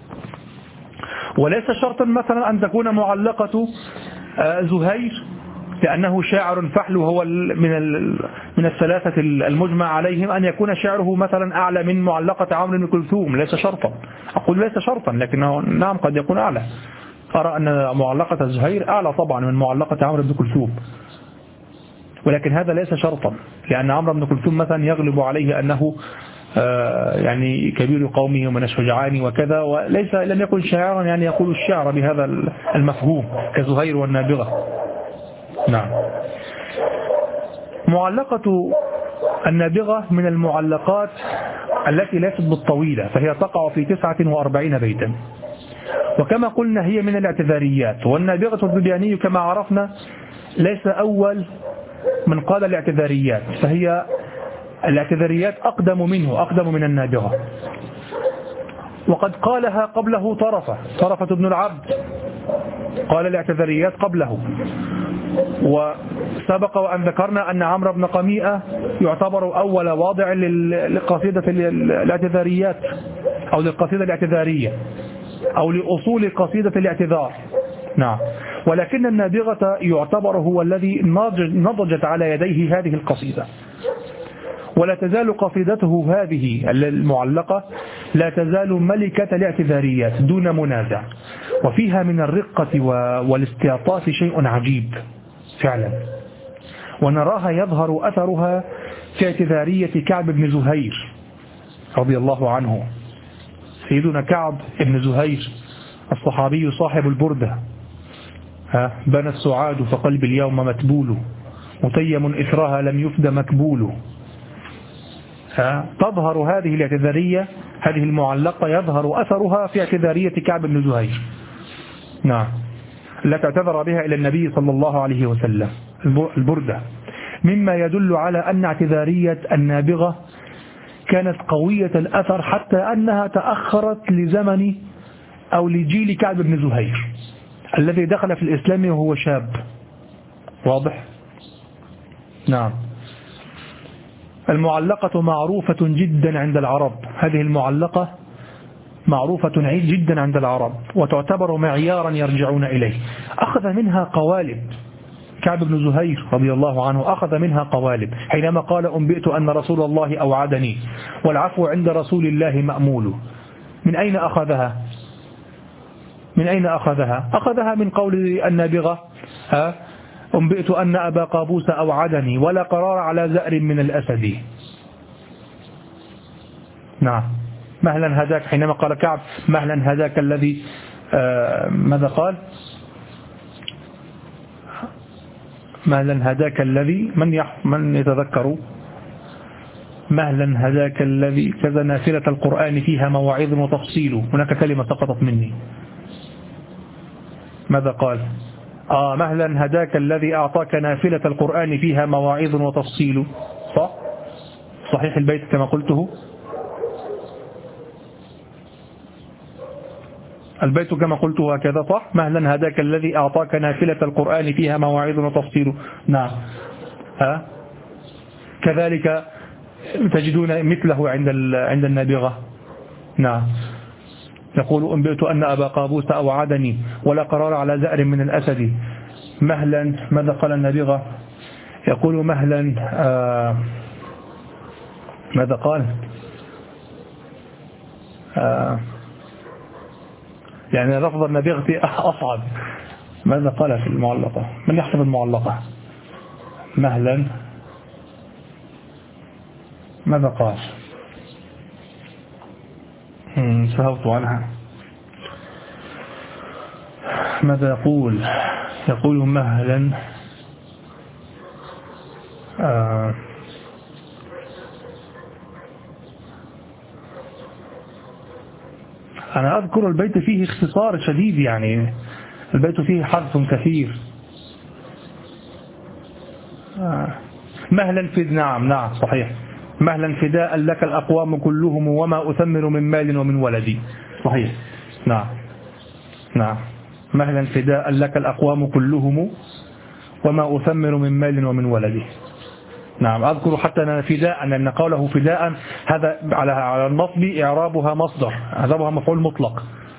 Speaker 1: وليس شرطا مثلا أن تكون معلقة زهير لأنه شاعر فحل وهو من الثلاثة المجمع عليهم، أن يكون شعره مثلا أعلى من معلقة عمرو بن كلثوم. ليس شرطا، أقول ليس شرطا، لكنه نعم قد يكون أعلى. أرى أن معلقة زهير أعلى طبعا من معلقة عمرو بن كلثوم، ولكن هذا ليس شرطا، لأن عمرو بن كلثوم مثلا يغلب عليه أنه يعني كبير قومه ومن الشجعان وكذا، وليس لم يكن شاعرا يعني يقول الشعر بهذا المفهوم كزهير والنابغة. نعم. معلقة النابغة من المعلقات التي ليست بالطويلة، فهي تقع في 49 بيتا، وكما قلنا هي من الاعتذاريات. والنابغة الذبياني كما عرفنا ليس أول من قال الاعتذاريات، فهي الاعتذاريات أقدم منه، أقدم من النابغة. وقد قالها قبله طرفة بن العبد، قال الاعتذاريات قبله. وسبق وأن ذكرنا أن عمرو بن قميئة يعتبر أول واضع لقصيدة الاعتذاريات أو للقصيدة الاعتذارية أو لأصول قصيدة الاعتذار. نعم. ولكن النابغة يعتبر هو الذي نضجت على يديه هذه القصيدة، ولا تزال قصيدته هذه المعلقة لا تزال ملكة الاعتذاريات دون منازع، وفيها من الرقة والاستعطاف شيء عجيب فعلا، ونراها يظهر أثرها في اعتذارية كعب بن زهير رضي الله عنه. سيدنا كعب بن زهير الصحابي صاحب البردة، بنى السعاد فقلب اليوم متبول، متيم إثرها لم يفد مكبول. تظهر هذه الاعتذارية، هذه المعلقة يظهر أثرها في اعتذارية كعب بن زهير. نعم، التي اعتذر بها إلى النبي صلى الله عليه وسلم، البردة، مما يدل على أن اعتذارية النابغة كانت قوية الأثر، حتى أنها تأخرت لزمن أو لجيل كعب بن زهير الذي دخل في الإسلام وهو شاب. واضح؟ نعم. المعلقة معروفة جدا عند العرب، هذه المعلقة معروفة جدا عند العرب وتعتبر معيارا يرجعون إليه. أخذ منها قوالب كعب بن زهير رضي الله عنه، أخذ منها قوالب حينما قال أنبئت أن رسول الله أوعدني والعفو عند رسول الله مأمول. من أين أخذها؟ من أين أخذها؟ أخذها من قول النابغة أنبئت أن أبا قابوس أوعدني ولا قرار على زأر من الأسد. نعم. مهلا هداك، حينما قال كعب مهلا هداك الذي ماذا قال؟ مهلا هداك الذي من يتذكر؟ مهلا هداك الذي كذا نافلة القرآن فيها مواعظ وتفصيل. هناك كلمة سقطت مني، ماذا قال؟ مهلا هداك الذي أعطاك نافلة القرآن فيها مواعظ وتفصيل. صح؟ صحيح البيت كما قلته؟ البيت كما قلته هكذا صح؟ مهلا هداك الذي أعطاك نافلة القرآن فيها مواعظ وتفصيل. نعم. كذلك تجدون مثله عند النابغة. نعم. يقول أنبئت أن أبا قابوس أوعدني ولا قرار على زأر من الأسد مهلا. ماذا قال النابغة؟ يقول مهلا ماذا قال؟ يعني لفظ النابغة أصعب. ماذا قال في المعلقة؟ من يحفظ المعلقة؟ مهلا ماذا قال؟ سهوت عنها. ماذا يقول؟ يقول مهلا أنا أذكر البيت فيه اختصار شديد، يعني البيت فيه حرف كثير. مهلا نعم صحيح. مهلا فداء لك الأقوام كلهم وما أثمر من مال ومن ولدي. صحيح. نعم. مهلا فداء لك الأقوام كلهم وما أثمر من مال ومن ولدي. نعم. أذكر حتى أن فداء أن قوله فداء هذا على النصب إعرابها مصدر، إعرابها مفعول مطلق.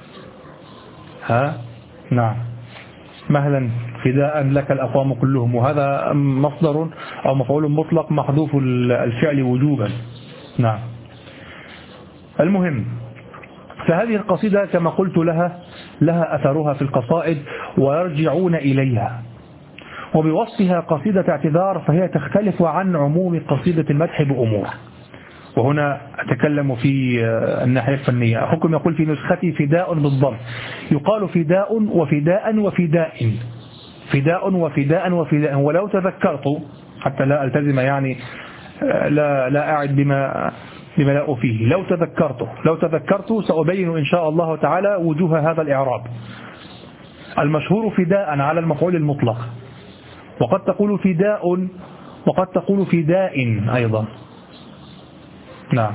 Speaker 1: نعم. مهلا فداء لك الأقوام كلهم، وهذا مصدر أو مفعول مطلق محذوف الفعل وجوبا. نعم. المهم، فهذه القصيدة كما قلت لها أثرها في القصائد ويرجعون إليها. وبوصفها قصيدة اعتذار فهي تختلف عن عموم قصيدة المدح بأمور. وهنا أتكلم في الناحية الفنية. أخوكم يقول في نسختي فداء بالضبط، يقال فداء وفداء وفداء، فداء وفداء وفداء. ولو تذكرت حتى لا ألتزم يعني لا أعد بما لا أفيه، لو تذكرت سأبين إن شاء الله تعالى وجوه هذا الإعراب. المشهور فداء على المفعول المطلق، وقد تقول فداء وقد تقول فداء أيضا. نعم.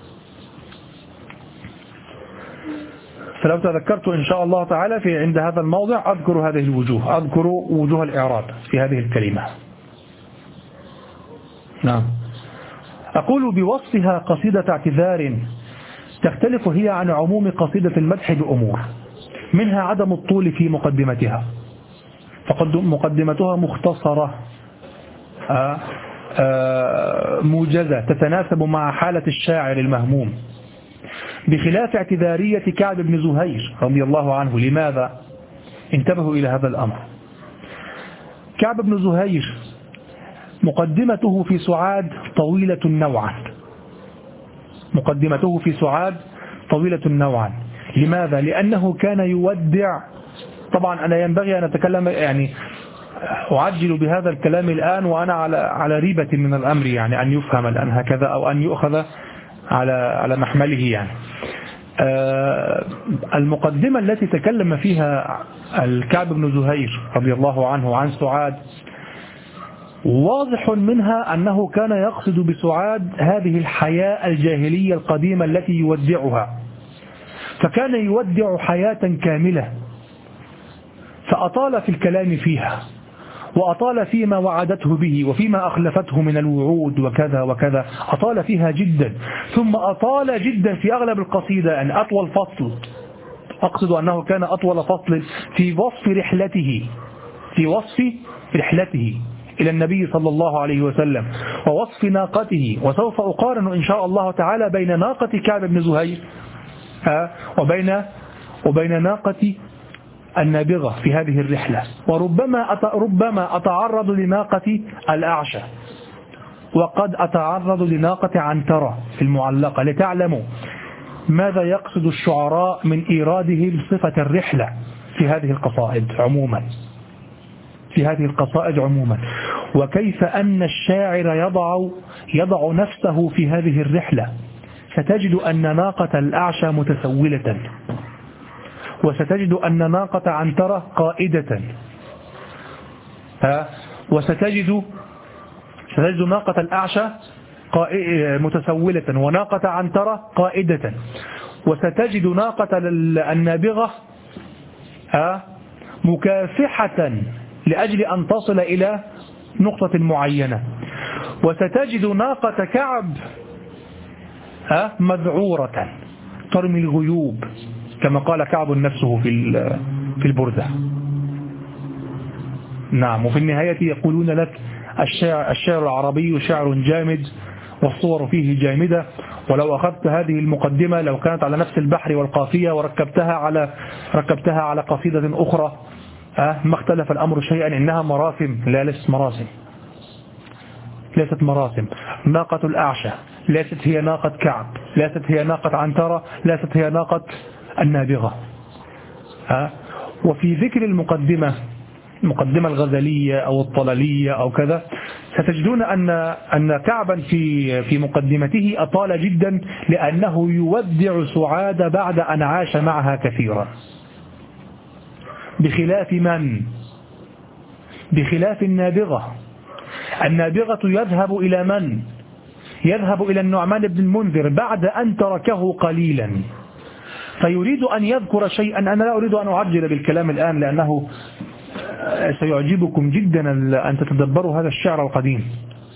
Speaker 1: فلو تذكرت إن شاء الله تعالى في عند هذا الموضع أذكر هذه الوجوه، أذكر وجوه الإعراب في هذه الكلمة. نعم. أقول بوصفها قصيدة اعتذار تختلف هي عن عموم قصيدة المدح بأمور، منها عدم الطول في مقدمتها، فقد مقدمتها مختصرة موجزة تتناسب مع حالة الشاعر المهموم، بخلاف اعتذارية كعب بن زهير رضي الله عنه. لماذا؟ انتبهوا إلى هذا الأمر. كعب بن زهير مقدمته في سعاد طويلة نوعا، مقدمته في سعاد طويلة نوعا. لماذا؟ لأنه كان يودع. طبعا أنا ينبغي أن أتكلم يعني أعجل بهذا الكلام الآن وأنا على ريبة من الأمر، يعني أن يفهم الآن هكذا أو أن يؤخذ على محمله. يعني المقدمة التي تكلم فيها الكعب بن زهير رضي الله عنه عن سعاد واضح منها أنه كان يقصد بسعاد هذه الحياة الجاهلية القديمة التي يودعها، فكان يودع حياة كاملة، فأطال في الكلام فيها وأطال فيما وعدته به وفيما أخلفته من الوعود وكذا وكذا، أطال فيها جدا. ثم أطال جدا في أغلب القصيدة، أن أطول فصل، أقصد أنه كان أطول فصل في وصف رحلته إلى النبي صلى الله عليه وسلم ووصف ناقته. وسوف أقارن إن شاء الله تعالى بين ناقة كعب بن زهير وبين ناقة النابغة في هذه الرحلة. وربما أتعرض لناقة الأعشى، وقد أتعرض لناقة عنترة في المعلقة، لتعلموا ماذا يقصد الشعراء من إيراده صفة الرحلة في هذه القصائد عموما، وكيف أن الشاعر يضع نفسه في هذه الرحلة. ستجد أن ناقة الأعشى متسولة، وستجد أن ناقة عنترة قائدة، وستجد ناقة الأعشى متسولة وناقة عنترة قائدة، وستجد ناقة النابغة مكافحة لأجل أن تصل إلى نقطة معينة، وستجد ناقة كعب مذعورة ترمي الغيوب كما قال كعب نفسه في البردة. نعم. وفي النهاية يقولون لك الشعر العربي شعر جامد والصور فيه جامدة، ولو أخذت هذه المقدمة لو كانت على نفس البحر والقافية وركبتها على قصيدة أخرى ما اختلف الأمر شيئا، إنها مراسم. لا، ليست مراسم. ناقة الأعشى ليست هي ناقة كعب، ليست هي ناقة عنترة، ليست هي ناقة النابغة. وفي ذكر المقدمة الغزلية أو الطلالية أو كذا، ستجدون أن كعبا في مقدمته أطال جدا، لأنه يودع سعاد بعد أن عاش معها كثيرا، بخلاف النابغة. النابغة يذهب إلى من؟ يذهب إلى النعمان بن المنذر بعد أن تركه قليلا، فيريد أن يذكر شيئا. أنا لا أريد أن أعجل بالكلام الآن لأنه سيعجبكم جدا أن تتدبروا هذا الشعر القديم.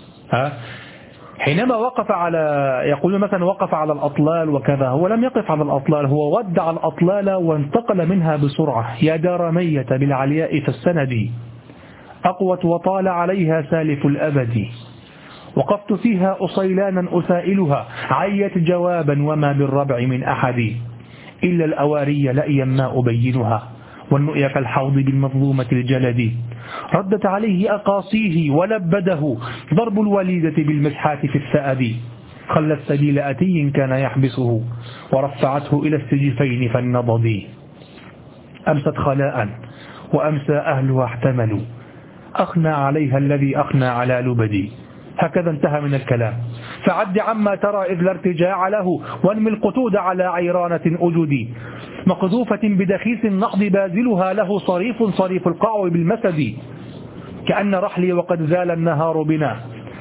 Speaker 1: حينما وقف يقولون مثلا وقف على الأطلال وكذا، هو لم يقف على الأطلال، هو ودع الأطلال وانتقل منها بسرعة. يا دار مية بالعلياء فالسند أقوت وطال عليها سالف الأبد، وقفت فيها أصيلانا أسائلها عيت جوابا وما بالربع من أحد، إلا الأواري لأيا ما أبينها والنؤيا كالحوض بالمظلومة الجلد، ردت عليه أقاصيه ولبده ضرب الوليدة بالمسحات في الثأب، خلت سبيل أتي كان يحبسه ورفعته إلى السجفين فالنضد، أمست خلاء وأمسى أهلها احتملوا أخنى عليها الذي أخنى على لبدي. هكذا انتهى من الكلام. فعد عما ترى إذ لا ارتجاع له وانمي القتود على عيرانة أجدي، مقذوفة بدخيس النقض بازلها له صريف القعو بالمسد، كأن رحلي وقد زال النهار بنا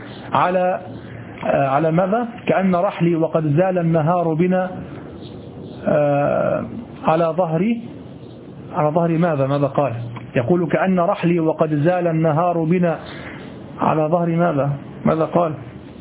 Speaker 1: على ماذا؟ كأن رحلي وقد زال النهار بنا على ظهر ماذا قال؟ يقول كأن رحلي وقد زال النهار بنا على ظهر ماذا قال؟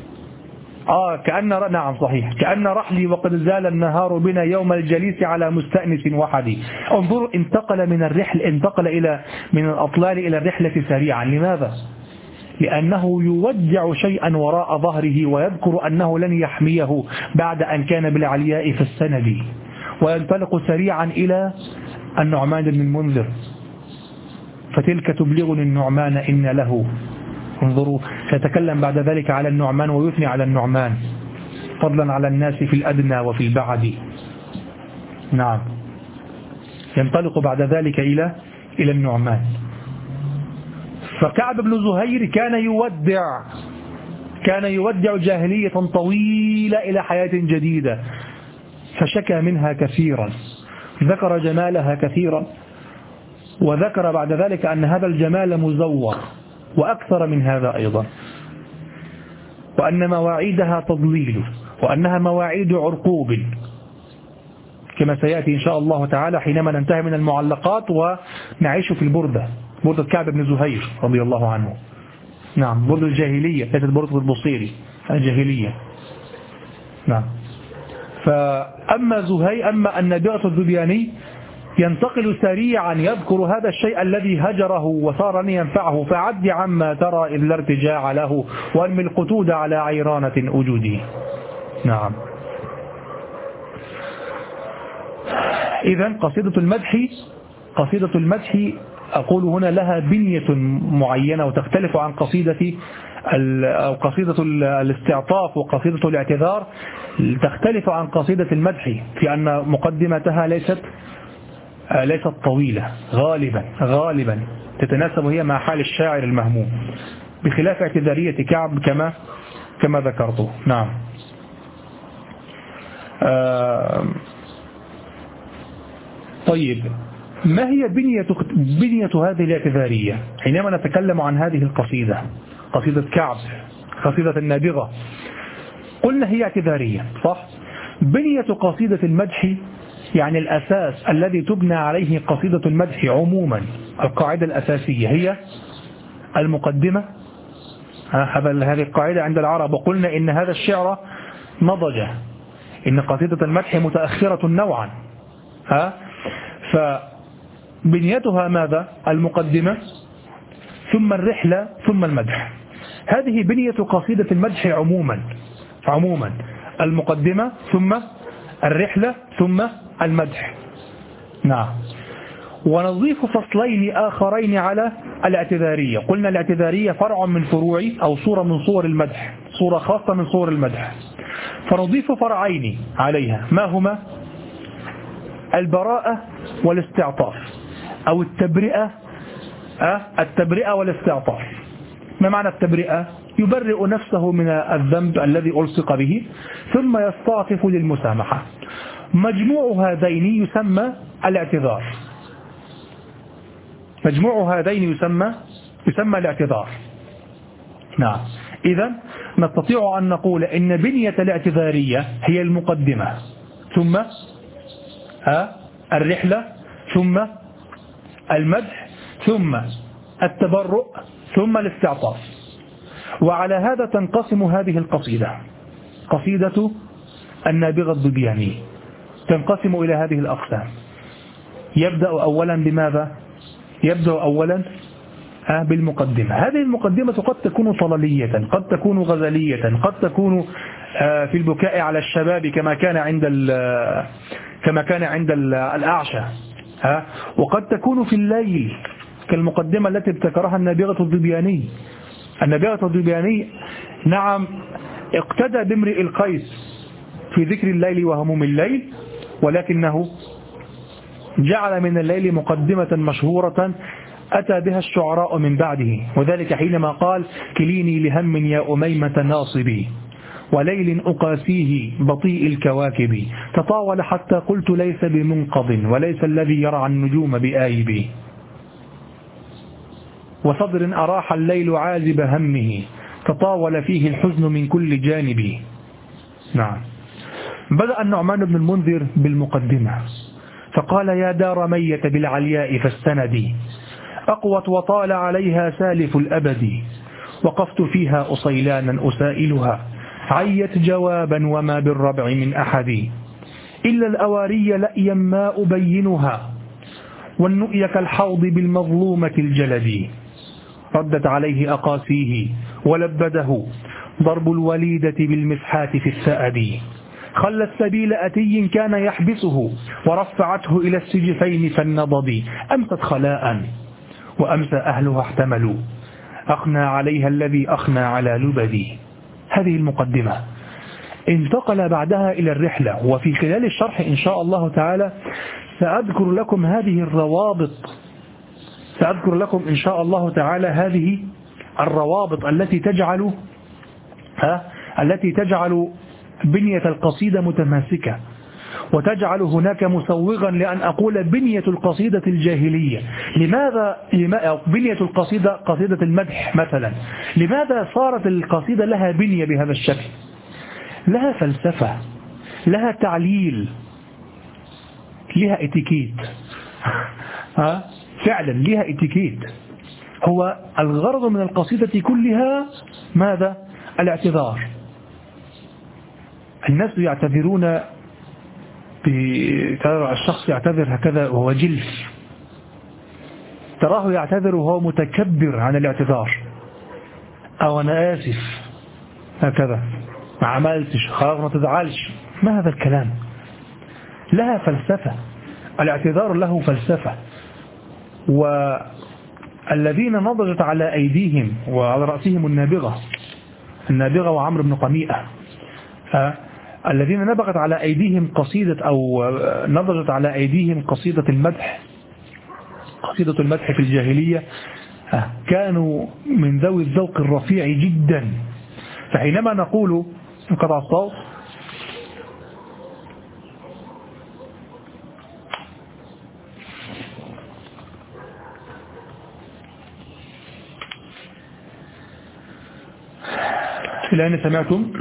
Speaker 1: نعم صحيح، كأن رحلي وقد زال النهار بنا يوم الجليس على مستأنس وحدي. انظر، انتقل من الأطلال إلى الرحلة سريعا. لماذا؟ لأنه يودع شيئا وراء ظهره ويذكر أنه لن يحميه بعد أن كان بالعلياء في السند، وينطلق سريعا إلى النعمان بن المنذر، فتلك تبلغني النعمان إن له. انظروا، سيتكلم بعد ذلك على النعمان ويثني على النعمان فضلا على الناس في الأدنى وفي البعد. نعم. ينطلق بعد ذلك إلى النعمان. فكعب بن زهير كان يودع جاهلية طويلة إلى حياة جديدة، فشكى منها كثيرا، ذكر جمالها كثيرا، وذكر بعد ذلك أن هذا الجمال مزور، وأكثر من هذا أيضا، وأن مواعيدها تضليل، وأنها مواعيد عرقوب، كما سيأتي إن شاء الله تعالى حينما ننتهي من المعلقات ونعيش في بردة كعب بن زهير رضي الله عنه. نعم، بردة الجاهلية، ليست بردة البصيري، الجاهلية. نعم. أما النابغة الذبياني ينتقل سريعا يذكر هذا الشيء الذي هجره وصار لن ينفعه، فعد عما ترى إذ لا ارتجاع له وانمي القتود على عيرانة أجودي. نعم. إذن قصيدة المدح أقول هنا لها بنية معينة وتختلف عن قصيدة الاستعطاف وقصيدة الاعتذار، تختلف عن قصيدة المدح في أن مقدمتها ليست طويلة، غالبا تتناسب هي مع حال الشاعر المهموم، بخلاف اعتذارية كعب كما ذكرته. نعم. طيب، ما هي بنية هذه الاعتذارية؟ حينما نتكلم عن هذه القصيدة، قصيدة كعب، قصيدة النابغة، قلنا هي اعتذارية، صح؟ بنية قصيدة المدح يعني الأساس الذي تبنى عليه قصيدة المدح عموما، القاعدة الأساسية هي المقدمة. هذه القاعدة عند العرب، وقلنا إن هذا الشعر نضج إن قصيدة المدح متأخرة نوعا، فبنيتها ماذا؟ المقدمة ثم الرحلة ثم المدح. هذه بنية قصيدة المدح عموما المقدمة ثم الرحلة ثم المدح. نعم. ونضيف فصلين آخرين على الاعتذارية. قلنا الاعتذارية فرع من فروع أو صورة من صور المدح، صورة خاصة من صور المدح، فنضيف فرعين عليها. ما هما؟ البراءة والاستعطاف، أو التبرئة والاستعطاف. ما معنى التبرئة؟ يبرئ نفسه من الذنب الذي ألصق به ثم يستعطف للمسامحة. مجموع هذين يسمى الاعتذار. مجموع هذين يسمى الاعتذار. نعم. إذن نستطيع أن نقول إن بنية الاعتذارية هي المقدمة ثم الرحلة ثم المدح ثم التبرؤ ثم الاستعطاف. وعلى هذا تنقسم هذه القصيدة، قصيدة النابغة الظبياني تنقسم إلى هذه الأقسام. يبدأ أولا بماذا؟ يبدأ أولا بالمقدمة. هذه المقدمة قد تكون طلالية، قد تكون غزلية، قد تكون في البكاء على الشباب كما كان عند الأعشى، وقد تكون في الليل كالمقدمة التي ابتكرها النابغة الظبياني. النابغة الظبياني نعم اقتدى بامرئ القيس في ذكر الليل وهموم الليل، ولكنه جعل من الليل مقدمة مشهورة أتى بها الشعراء من بعده، وذلك حينما قال: كليني لهم يا أميمة ناصبي وليل أقاسيه بطيء الكواكب، تطاول حتى قلت ليس بمنقض وليس الذي يرعى النجوم بآيب، وصدر أراح الليل عازب همه تطاول فيه الحزن من كل جانب. نعم. بدأ النعمان بن المنذر بالمقدمة فقال: يا دار ميت بالعلياء فاستندي، أقوت وطال عليها سالف الأبد، وقفت فيها أصيلانا أسائلها، عيت جوابا وما بالربع من أحد، إلا الأواري لأيا ما أبينها، والنؤي كالحوض بالمظلومة الجلد، ردت عليه أقاسيه ولبده ضرب الوليدة بالمسحات في الثأد، خلت سبيل أتي كان يحبسه ورفعته إلى السجفين فالنضد، أمست خلاء وأمسى أهلها احتملوا، أخنى عليها الذي أخنى على لبدي. هذه المقدمة. انتقل بعدها إلى الرحلة، وفي خلال الشرح إن شاء الله تعالى سأذكر لكم هذه الروابط، سأذكر لكم إن شاء الله تعالى هذه الروابط التي تجعل بنية القصيدة متماسكة، وتجعل هناك مسوغا لأن أقول بنية القصيدة الجاهلية. لماذا بنية القصيدة، قصيدة المدح مثلا، لماذا صارت القصيدة لها بنية بهذا الشكل؟ لها فلسفة، لها تعليل، لها اتيكيت. فعلا لها اتيكيت. هو الغرض من القصيدة كلها ماذا؟ الاعتذار. الناس يعتذرون الشخص يعتذر هكذا وهو جلف، تراه يعتذر وهو متكبر عن الاعتذار، أو أنا آسف هكذا ما عملتش خلاص ما تزعلش. ما هذا الكلام؟ لها فلسفة، الاعتذار له فلسفة. والذين نضجت على أيديهم وعلى رأسهم النابغة وعمرو بن قميئة، الذين نبغت على أيديهم قصيدة أو نضجت على أيديهم قصيدة المدح، قصيدة المدح في الجاهلية، كانوا من ذوي الذوق الرفيع جدا. فحينما نقول انقطع الصوت الآن سمعتم؟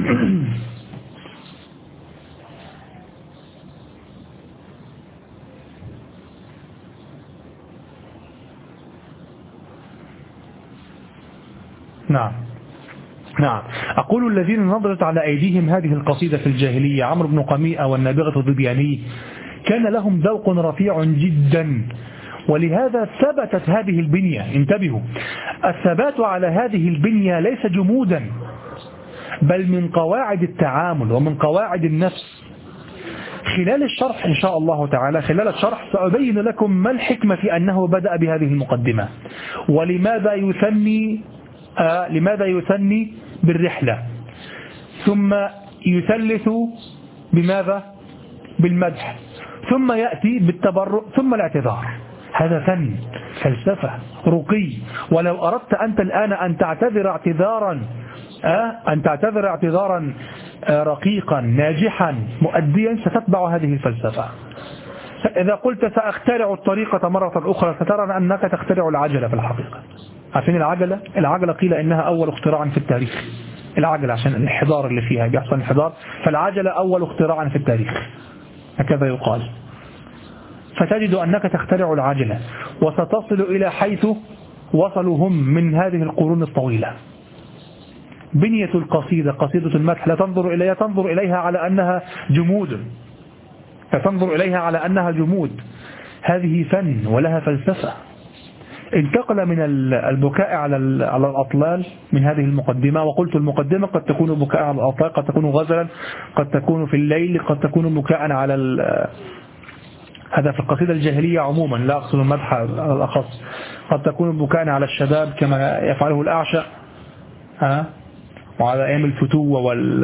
Speaker 1: نعم. نعم. أقول الذين نظرت على أيديهم هذه القصيدة في الجاهلية عمرو بن قميئة والنابغة الظبياني كان لهم ذوق رفيع جدا، ولهذا ثبتت هذه البنية. انتبهوا، الثبات على هذه البنية ليس جمودا، بل من قواعد التعامل ومن قواعد النفس. خلال الشرح إن شاء الله تعالى، خلال الشرح سأبين لكم ما الحكمة في أنه بدأ بهذه المقدمة، ولماذا يثني بالرحلة، ثم يثلث بماذا؟ بالمدح، ثم يأتي بالتبرؤ، ثم الاعتذار. هذا فن، فلسفة، رقي. ولو أردت أنت الآن أن تعتذر اعتذارا رقيقا ناجحا مؤديا ستتبع هذه الفلسفة. إذا قلت سأخترع الطريقة مرة أخرى سترى أنك تخترع العجلة في الحقيقة. عارفين العجلة قيل إنها أول اختراع في التاريخ. العجلة عشان الانحدار اللي فيها بيحصل انحدار، فالعجلة أول اختراع في التاريخ، هكذا يقال. فتجد أنك تخترع العجلة وستصل إلى حيث وصلوا هم من هذه القرون الطويلة. بنية القصيدة، قصيدة المدح، لا تنظر إليها على أنها جمود، لا تنظر إليها على أنها جمود. هذه فن ولها فلسفة. انتقل من البكاء على الأطلال من هذه المقدمة، وقلت المقدمة قد تكون بكاء على الأطلال، قد تكون غزلا، قد تكون في الليل، قد تكون بكاء على هذا في القصيدة الجاهلية عموما، لا أقصد المدح على الأخص. قد تكون بكاء على الشباب كما يفعله الأعشى وعلى أيام الفتوة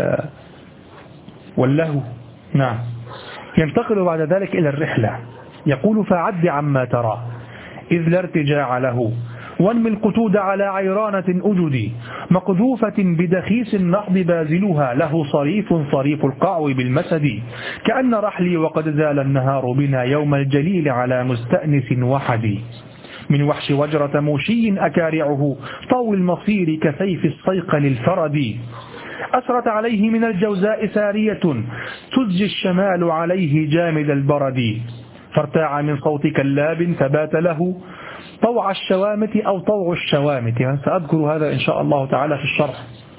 Speaker 1: واللهو. نعم. ينتقل بعد ذلك إلى الرحلة، يقول فعد عما ترى إذ لا ارتجاع له، وانمي القتود على عيرانة أجدي، مقذوفة بدخيس النحض بازلها، له صريف القعو بالمسد، كأن رحلي وقد زال النهار بنا يوم الجليل على مستأنس وحدي، من وحش وجرة موشي أكارعه، طو المصير كسيف الصيقل الفرد، أسرت عليه من الجوزاء سارية، تزجي الشمال عليه جامد البرد، فارتاع من صوت كلاب فبات له طوع الشوامت أو طوع الشوامت. يعني سأذكر هذا إن شاء الله تعالى في الشرح.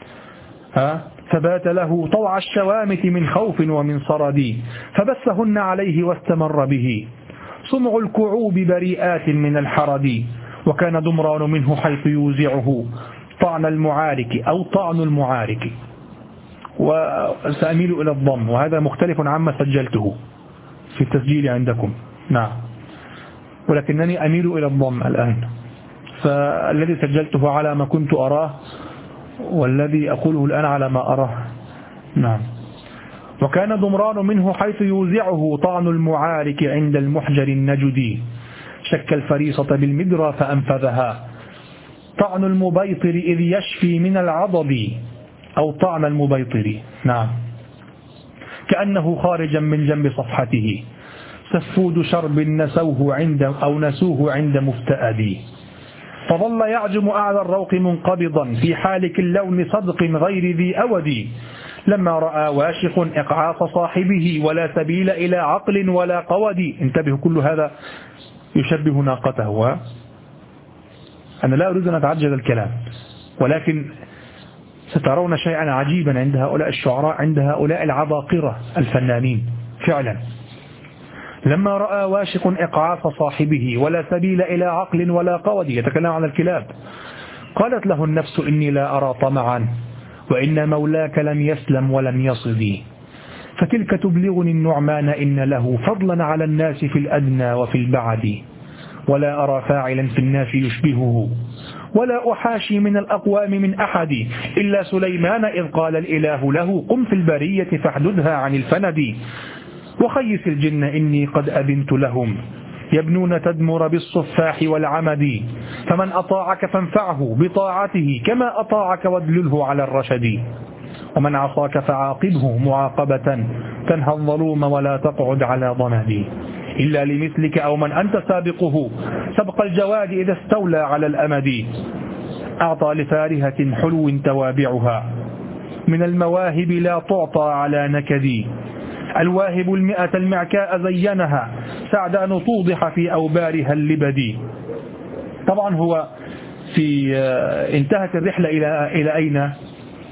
Speaker 1: فبات له طوع الشوامت من خوف ومن صرد، فبثهن عليه واستمر به صمع الكعوب بريئات من الحرد، وكان دمران منه حيث يوزعه طعن المعارك أو طعن المعارك. وسأميل إلى الضم، وهذا مختلف عما سجلته في التسجيل عندكم. نعم، ولكنني أميل إلى الضم الآن، فالذي سجلته على ما كنت أراه، والذي أقوله الآن على ما أراه. نعم. وكان ضمران منه حيث يوزعه طعن المعارك عند المحجر النجدي، شك الفريصة بالمدرى فأنفذها طعن المبيطر إذ يشفي من العضب أو طعن المبيطر. نعم. كأنه خارجا من جنب صفحته سفود شرب نسوه عند مفتأدي، فظل يعجم أعلى الروق منقبضا في حالك اللون صدق غير ذي أودي، لما رأى واشق إقعاص صاحبه ولا سبيل إلى عقل ولا قود. انتبهوا، كل هذا يشبه ناقته. أنا لا أريد أن أتعجل الكلام، ولكن سترون شيئا عجيبا عند هؤلاء الشعراء، عند هؤلاء العباقرة الفنانين فعلا. لما رأى واشق إقعاص صاحبه ولا سبيل إلى عقل ولا قود، يتكلم عن الكلاب، قالت له النفس إني لا أرى طمعا، وإن مولاك لم يسلم ولم يصدي، فتلك تبلغني النعمان إن له فضلا على الناس في الأدنى وفي البعد، ولا أرى فاعلا في الناس يشبهه، ولا أحاشي من الأقوام من أحد، إلا سليمان إذ قال الإله له قم في البرية فاحددها عن الفند، وخيس الجن إني قد أذنت لهم يبنون تدمر بالصفاح والعمد، فمن أطاعك فانفعه بطاعته كما أطاعك وادلله على الرشد، ومن عصاك فعاقبه معاقبة تنهى الظلوم ولا تقعد على ضنادي، إلا لمثلك أو من أنت سابقه سبق الجواد إذا استولى على الأمد، أعطى لفارهة حلو توابعها من المواهب لا تعطى على نكدي، الواهب 100 المعكاء زينها سعد أن توضح في أوبارها اللبدي. طبعا هو في انتهت الرحلة إلى أين؟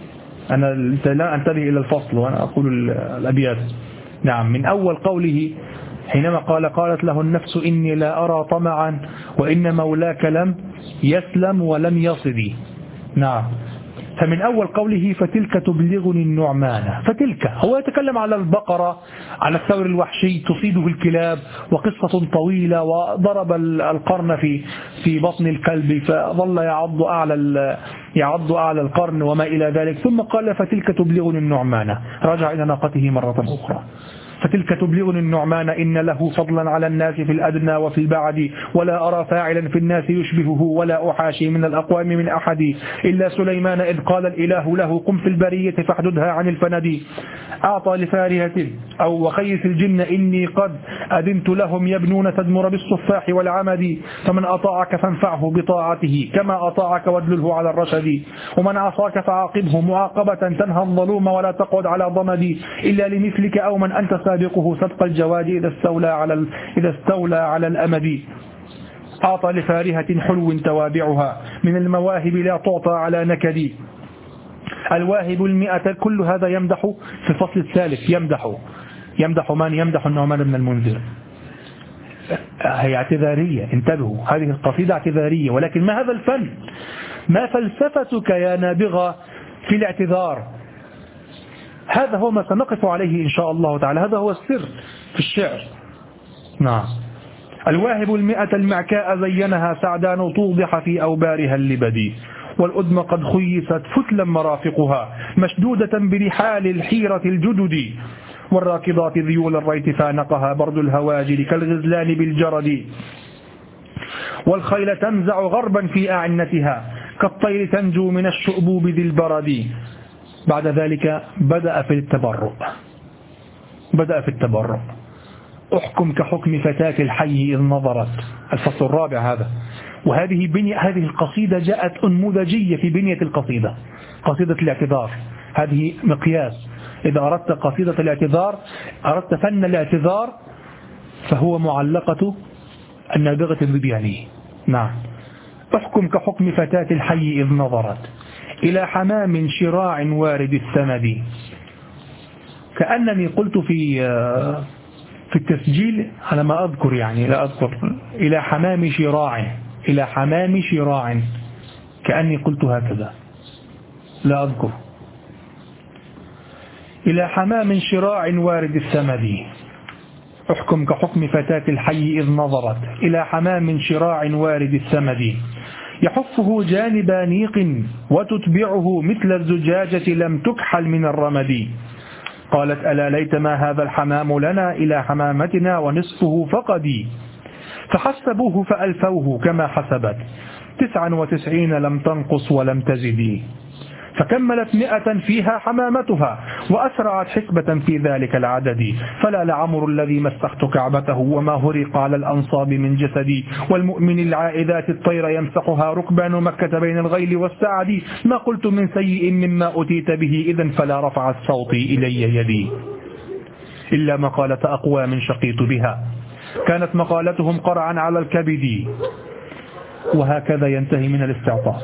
Speaker 1: أنا لا أنتبه إلى الفصل وأنا أقول الأبيات. نعم، من أول قوله حينما قالت له النفس إني لا أرى طمعا وإن مولاك لم يسلم ولم يصدي. نعم، فمن أول قوله فتلك تبلغني النعمان، فتلك هو يتكلم على البقرة، على الثور الوحشي تصيده الكلاب، وقصة طويلة، وضرب القرن في بطن الكلب فظل يعض أعلى القرن وما إلى ذلك، ثم قال فتلك تبلغني النعمان، رجع إلى ناقته مرة أخرى. فتلك تبلغني النعمان إن له فضلا على الناس في الأدنى وفي البعد، ولا أرى فاعلا في الناس يشبهه، ولا أحاشي من الأقوام من أحد إلا سليمان إذ قال الإله له قم في البرية فاحددها عن الفند. أعطى لفارهة أو وخيس الجن إني قد أذنت لهم يبنون تدمر بالصفاح والعمد، فمن أطاعك فانفعه بطاعته كما أطاعك وادلله على الرشد، ومن عصاك فعاقبه معاقبة تنهى الظلوم ولا تقعد على ضمد، إلا لمثلك أو من أنت سابقه سبق الجواد إذا استولى على الأمد. أعطى لفارهة حلو توابعها من المواهب لا تعطى على نكد، الواهب 100. كل هذا يمدح في الفصل الثالث، يمدح من؟ يمدح النعمان بن المنذر. هي اعتذارية، انتبهوا، هذه القصيدة اعتذارية، ولكن ما هذا الفن؟ ما فلسفتك يا نابغة في الاعتذار؟ هذا هو ما سنقف عليه إن شاء الله تعالى، هذا هو السر في الشعر. نعم، الواهب 100 المعكاء زينها سعدان توضح في أوبارها اللبدي، والأدم قد خيست فتلا مرافقها مشدودة برحال الحيرة الجدد، والراكضات ذيول الريت فانقها برد الهواجر كالغزلان بالجرد، والخيل تنزع غربا في أعنتها كالطير تنجو من الشؤبوب ذي البرد. بعد ذلك بدأ في التبرع. أحكم كحكم فتاة الحي إذ نظرت، الفصل الرابع هذا. وهذه هذه القصيدة جاءت أنموذجية في بنية القصيدة، قصيدة الاعتذار، هذه مقياس. إذا أردت قصيدة الاعتذار، أردت فن الاعتذار، فهو معلقة النابغة الذبياني. نعم، أحكم كحكم فتاة الحي إذ نظرت إلى حمام شراع وارد الثمد. كأنني قلت في التسجيل على ما أذكر، يعني لا أذكر، إلى حمام شراع، كأني قلت هكذا، لا أذكر. إلى حمام شراع وارد الثمد، أحكم كحكم فتاة الحي إذ نظرت إلى حمام شراع وارد الثمد، يحفه جانب نيق وتتبعه مثل الزجاجة لم تكحل من الرمد. قالت ألا ليت ما هذا الحمام لنا إلى حمامتنا ونصفه فقدي، فحسبوه فألفوه كما حسبت 99 لم تنقص ولم تزدي، فكملت 100 فيها حمامتها وأسرعت حسبة في ذلك العدد. فلا لعمر الذي مسخت كعبته وما هرق على الأنصاب من جسدي، والمؤمن العائذات الطير يمسحها ركبان مكة بين الغيل والسعد، ما قلت من سيء مما أتيت به إذن فلا رفعت صوتي إلي يدي، إلا مقالة أقوام شقيت بها كانت مقالتهم قرعا على الكبد. وهكذا ينتهي من الاستعطاف،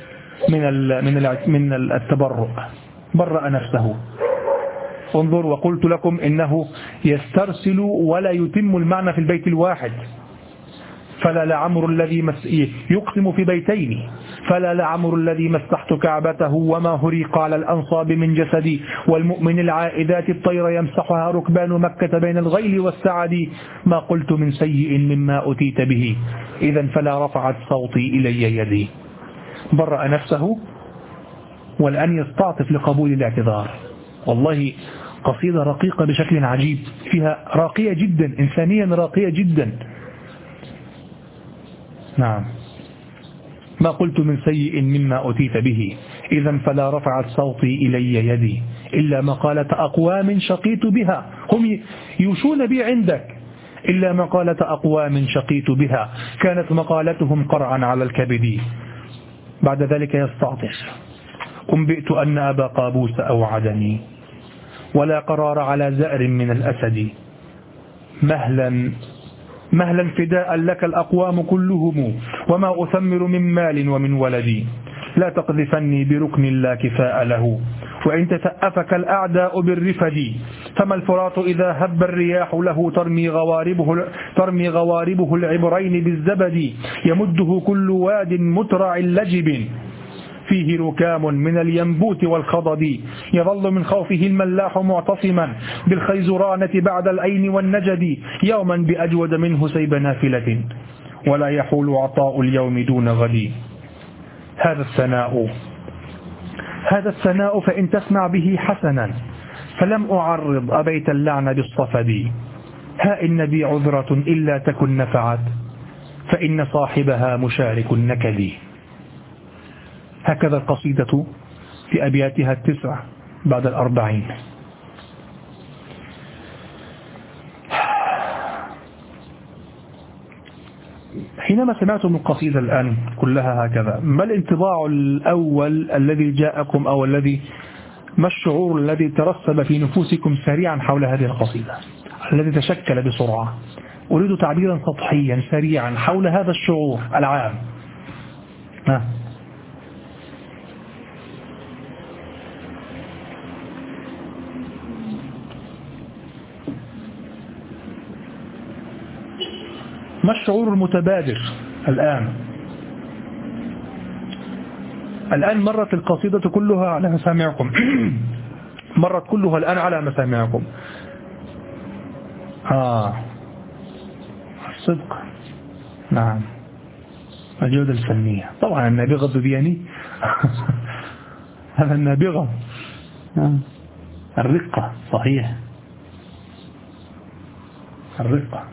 Speaker 1: من التبرؤ، برأ نفسه. انظر، وقلت لكم إنه يسترسل ولا يتم المعنى في البيت الواحد. فلا لعمر الذي يقسم في بيتين، فلا لعمر الذي مسحت كعبته وما هريق على الأنصاب من جسدي، والمؤمن العائذات الطير يمسحها ركبان مكة بين الغيل والسعد، ما قلت من سيء مما أتيت به إذن فلا رفعت صوتي إلي يدي. برأ نفسه، والآن يستعطف لقبول الاعتذار. والله قصيدة رقيقة بشكل عجيب، فيها راقية جدا، إنسانيا راقية جدا. نعم، ما قلت من سيء مما أتيت به إذن فلا رفعت صوتي إلي يدي، إلا مقالة أقوام شقيت بها، هم يوشون بي عندك، إلا مقالة أقوام شقيت بها كانت مقالتهم قرعا على الكبد. بعد ذلك يستعطف، أنبئت أن أبا قابوس أوعدني ولا قرار على زأر من الأسد، مهلا فداء لك الأقوام كلهم وما أثمر من مال ومن ولدي، لا تقذفني بركن لا كفاء له وإن تثأفك الأعداء بالرفد. فما الفرات إذا هب الرياح له ترمي غواربه العبرين بالزبد. يمده كل واد مترع لجب فيه ركام من الينبوت والخضد. يظل من خوفه الملاح معتصما بالخيزرانة بعد العين والنجد. يوما بأجود منه سيب نافلة ولا يحول عطاء اليوم دون غد. هذا الثناء فإن تسمع به حسنا فلم أعرض أبيت اللعن بالصفد. ها إن بي عذرة إلا تكن نفعت فإن صاحبها مشارك النكد. هكذا القصيدة في أبياتها 9 بعد 40. حينما سمعتم القصيدة الآن كلها هكذا، ما الانطباع الأول الذي جاءكم، أو ما الشعور الذي ترسب في نفوسكم سريعا حول هذه القصيدة الذي تشكل بسرعة؟ أريد تعبيرا سطحيا سريعا حول هذا الشعور العام. ما الشعور المتبادر الآن؟ مرت القصيدة كلها على مسامعكم مرت كلها الآن على مسامعكم. الصدق، نعم، الجودة الفنية، طبعا النابغة الذبياني هذا النابغة، الرقة، صحيح، الرقة.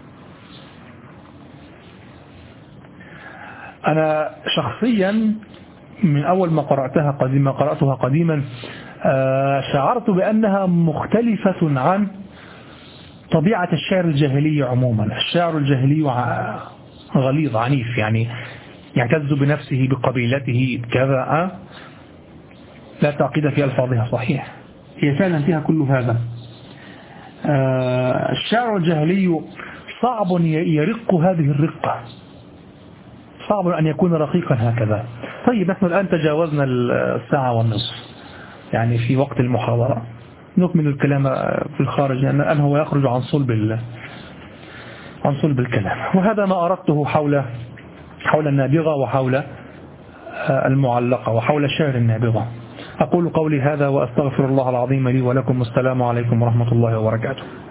Speaker 1: أنا شخصيا من أول ما قرأتها قديما شعرت بأنها مختلفة عن طبيعة الشعر الجاهلي عموما. الشعر الجاهلي غليظ عنيف، يعني يعتز بنفسه بقبيلته كذا، لا تعقيد في ألفاظها، صحيح، هي فعلا فيها كل هذا. الشعر الجاهلي صعب يرق هذه الرقة، صعب أن يكون رقيقا هكذا. طيب، نحن الآن تجاوزنا 1:30 يعني في وقت المحاضرة، نكمل الكلام في الخارج، لأن الآن هو يخرج عن صلب الكلام. وهذا ما أردته حول النابغة وحول المعلقة وحول شعر النابغة. أقول قولي هذا وأستغفر الله العظيم لي ولكم. السلام عليكم ورحمة الله وبركاته.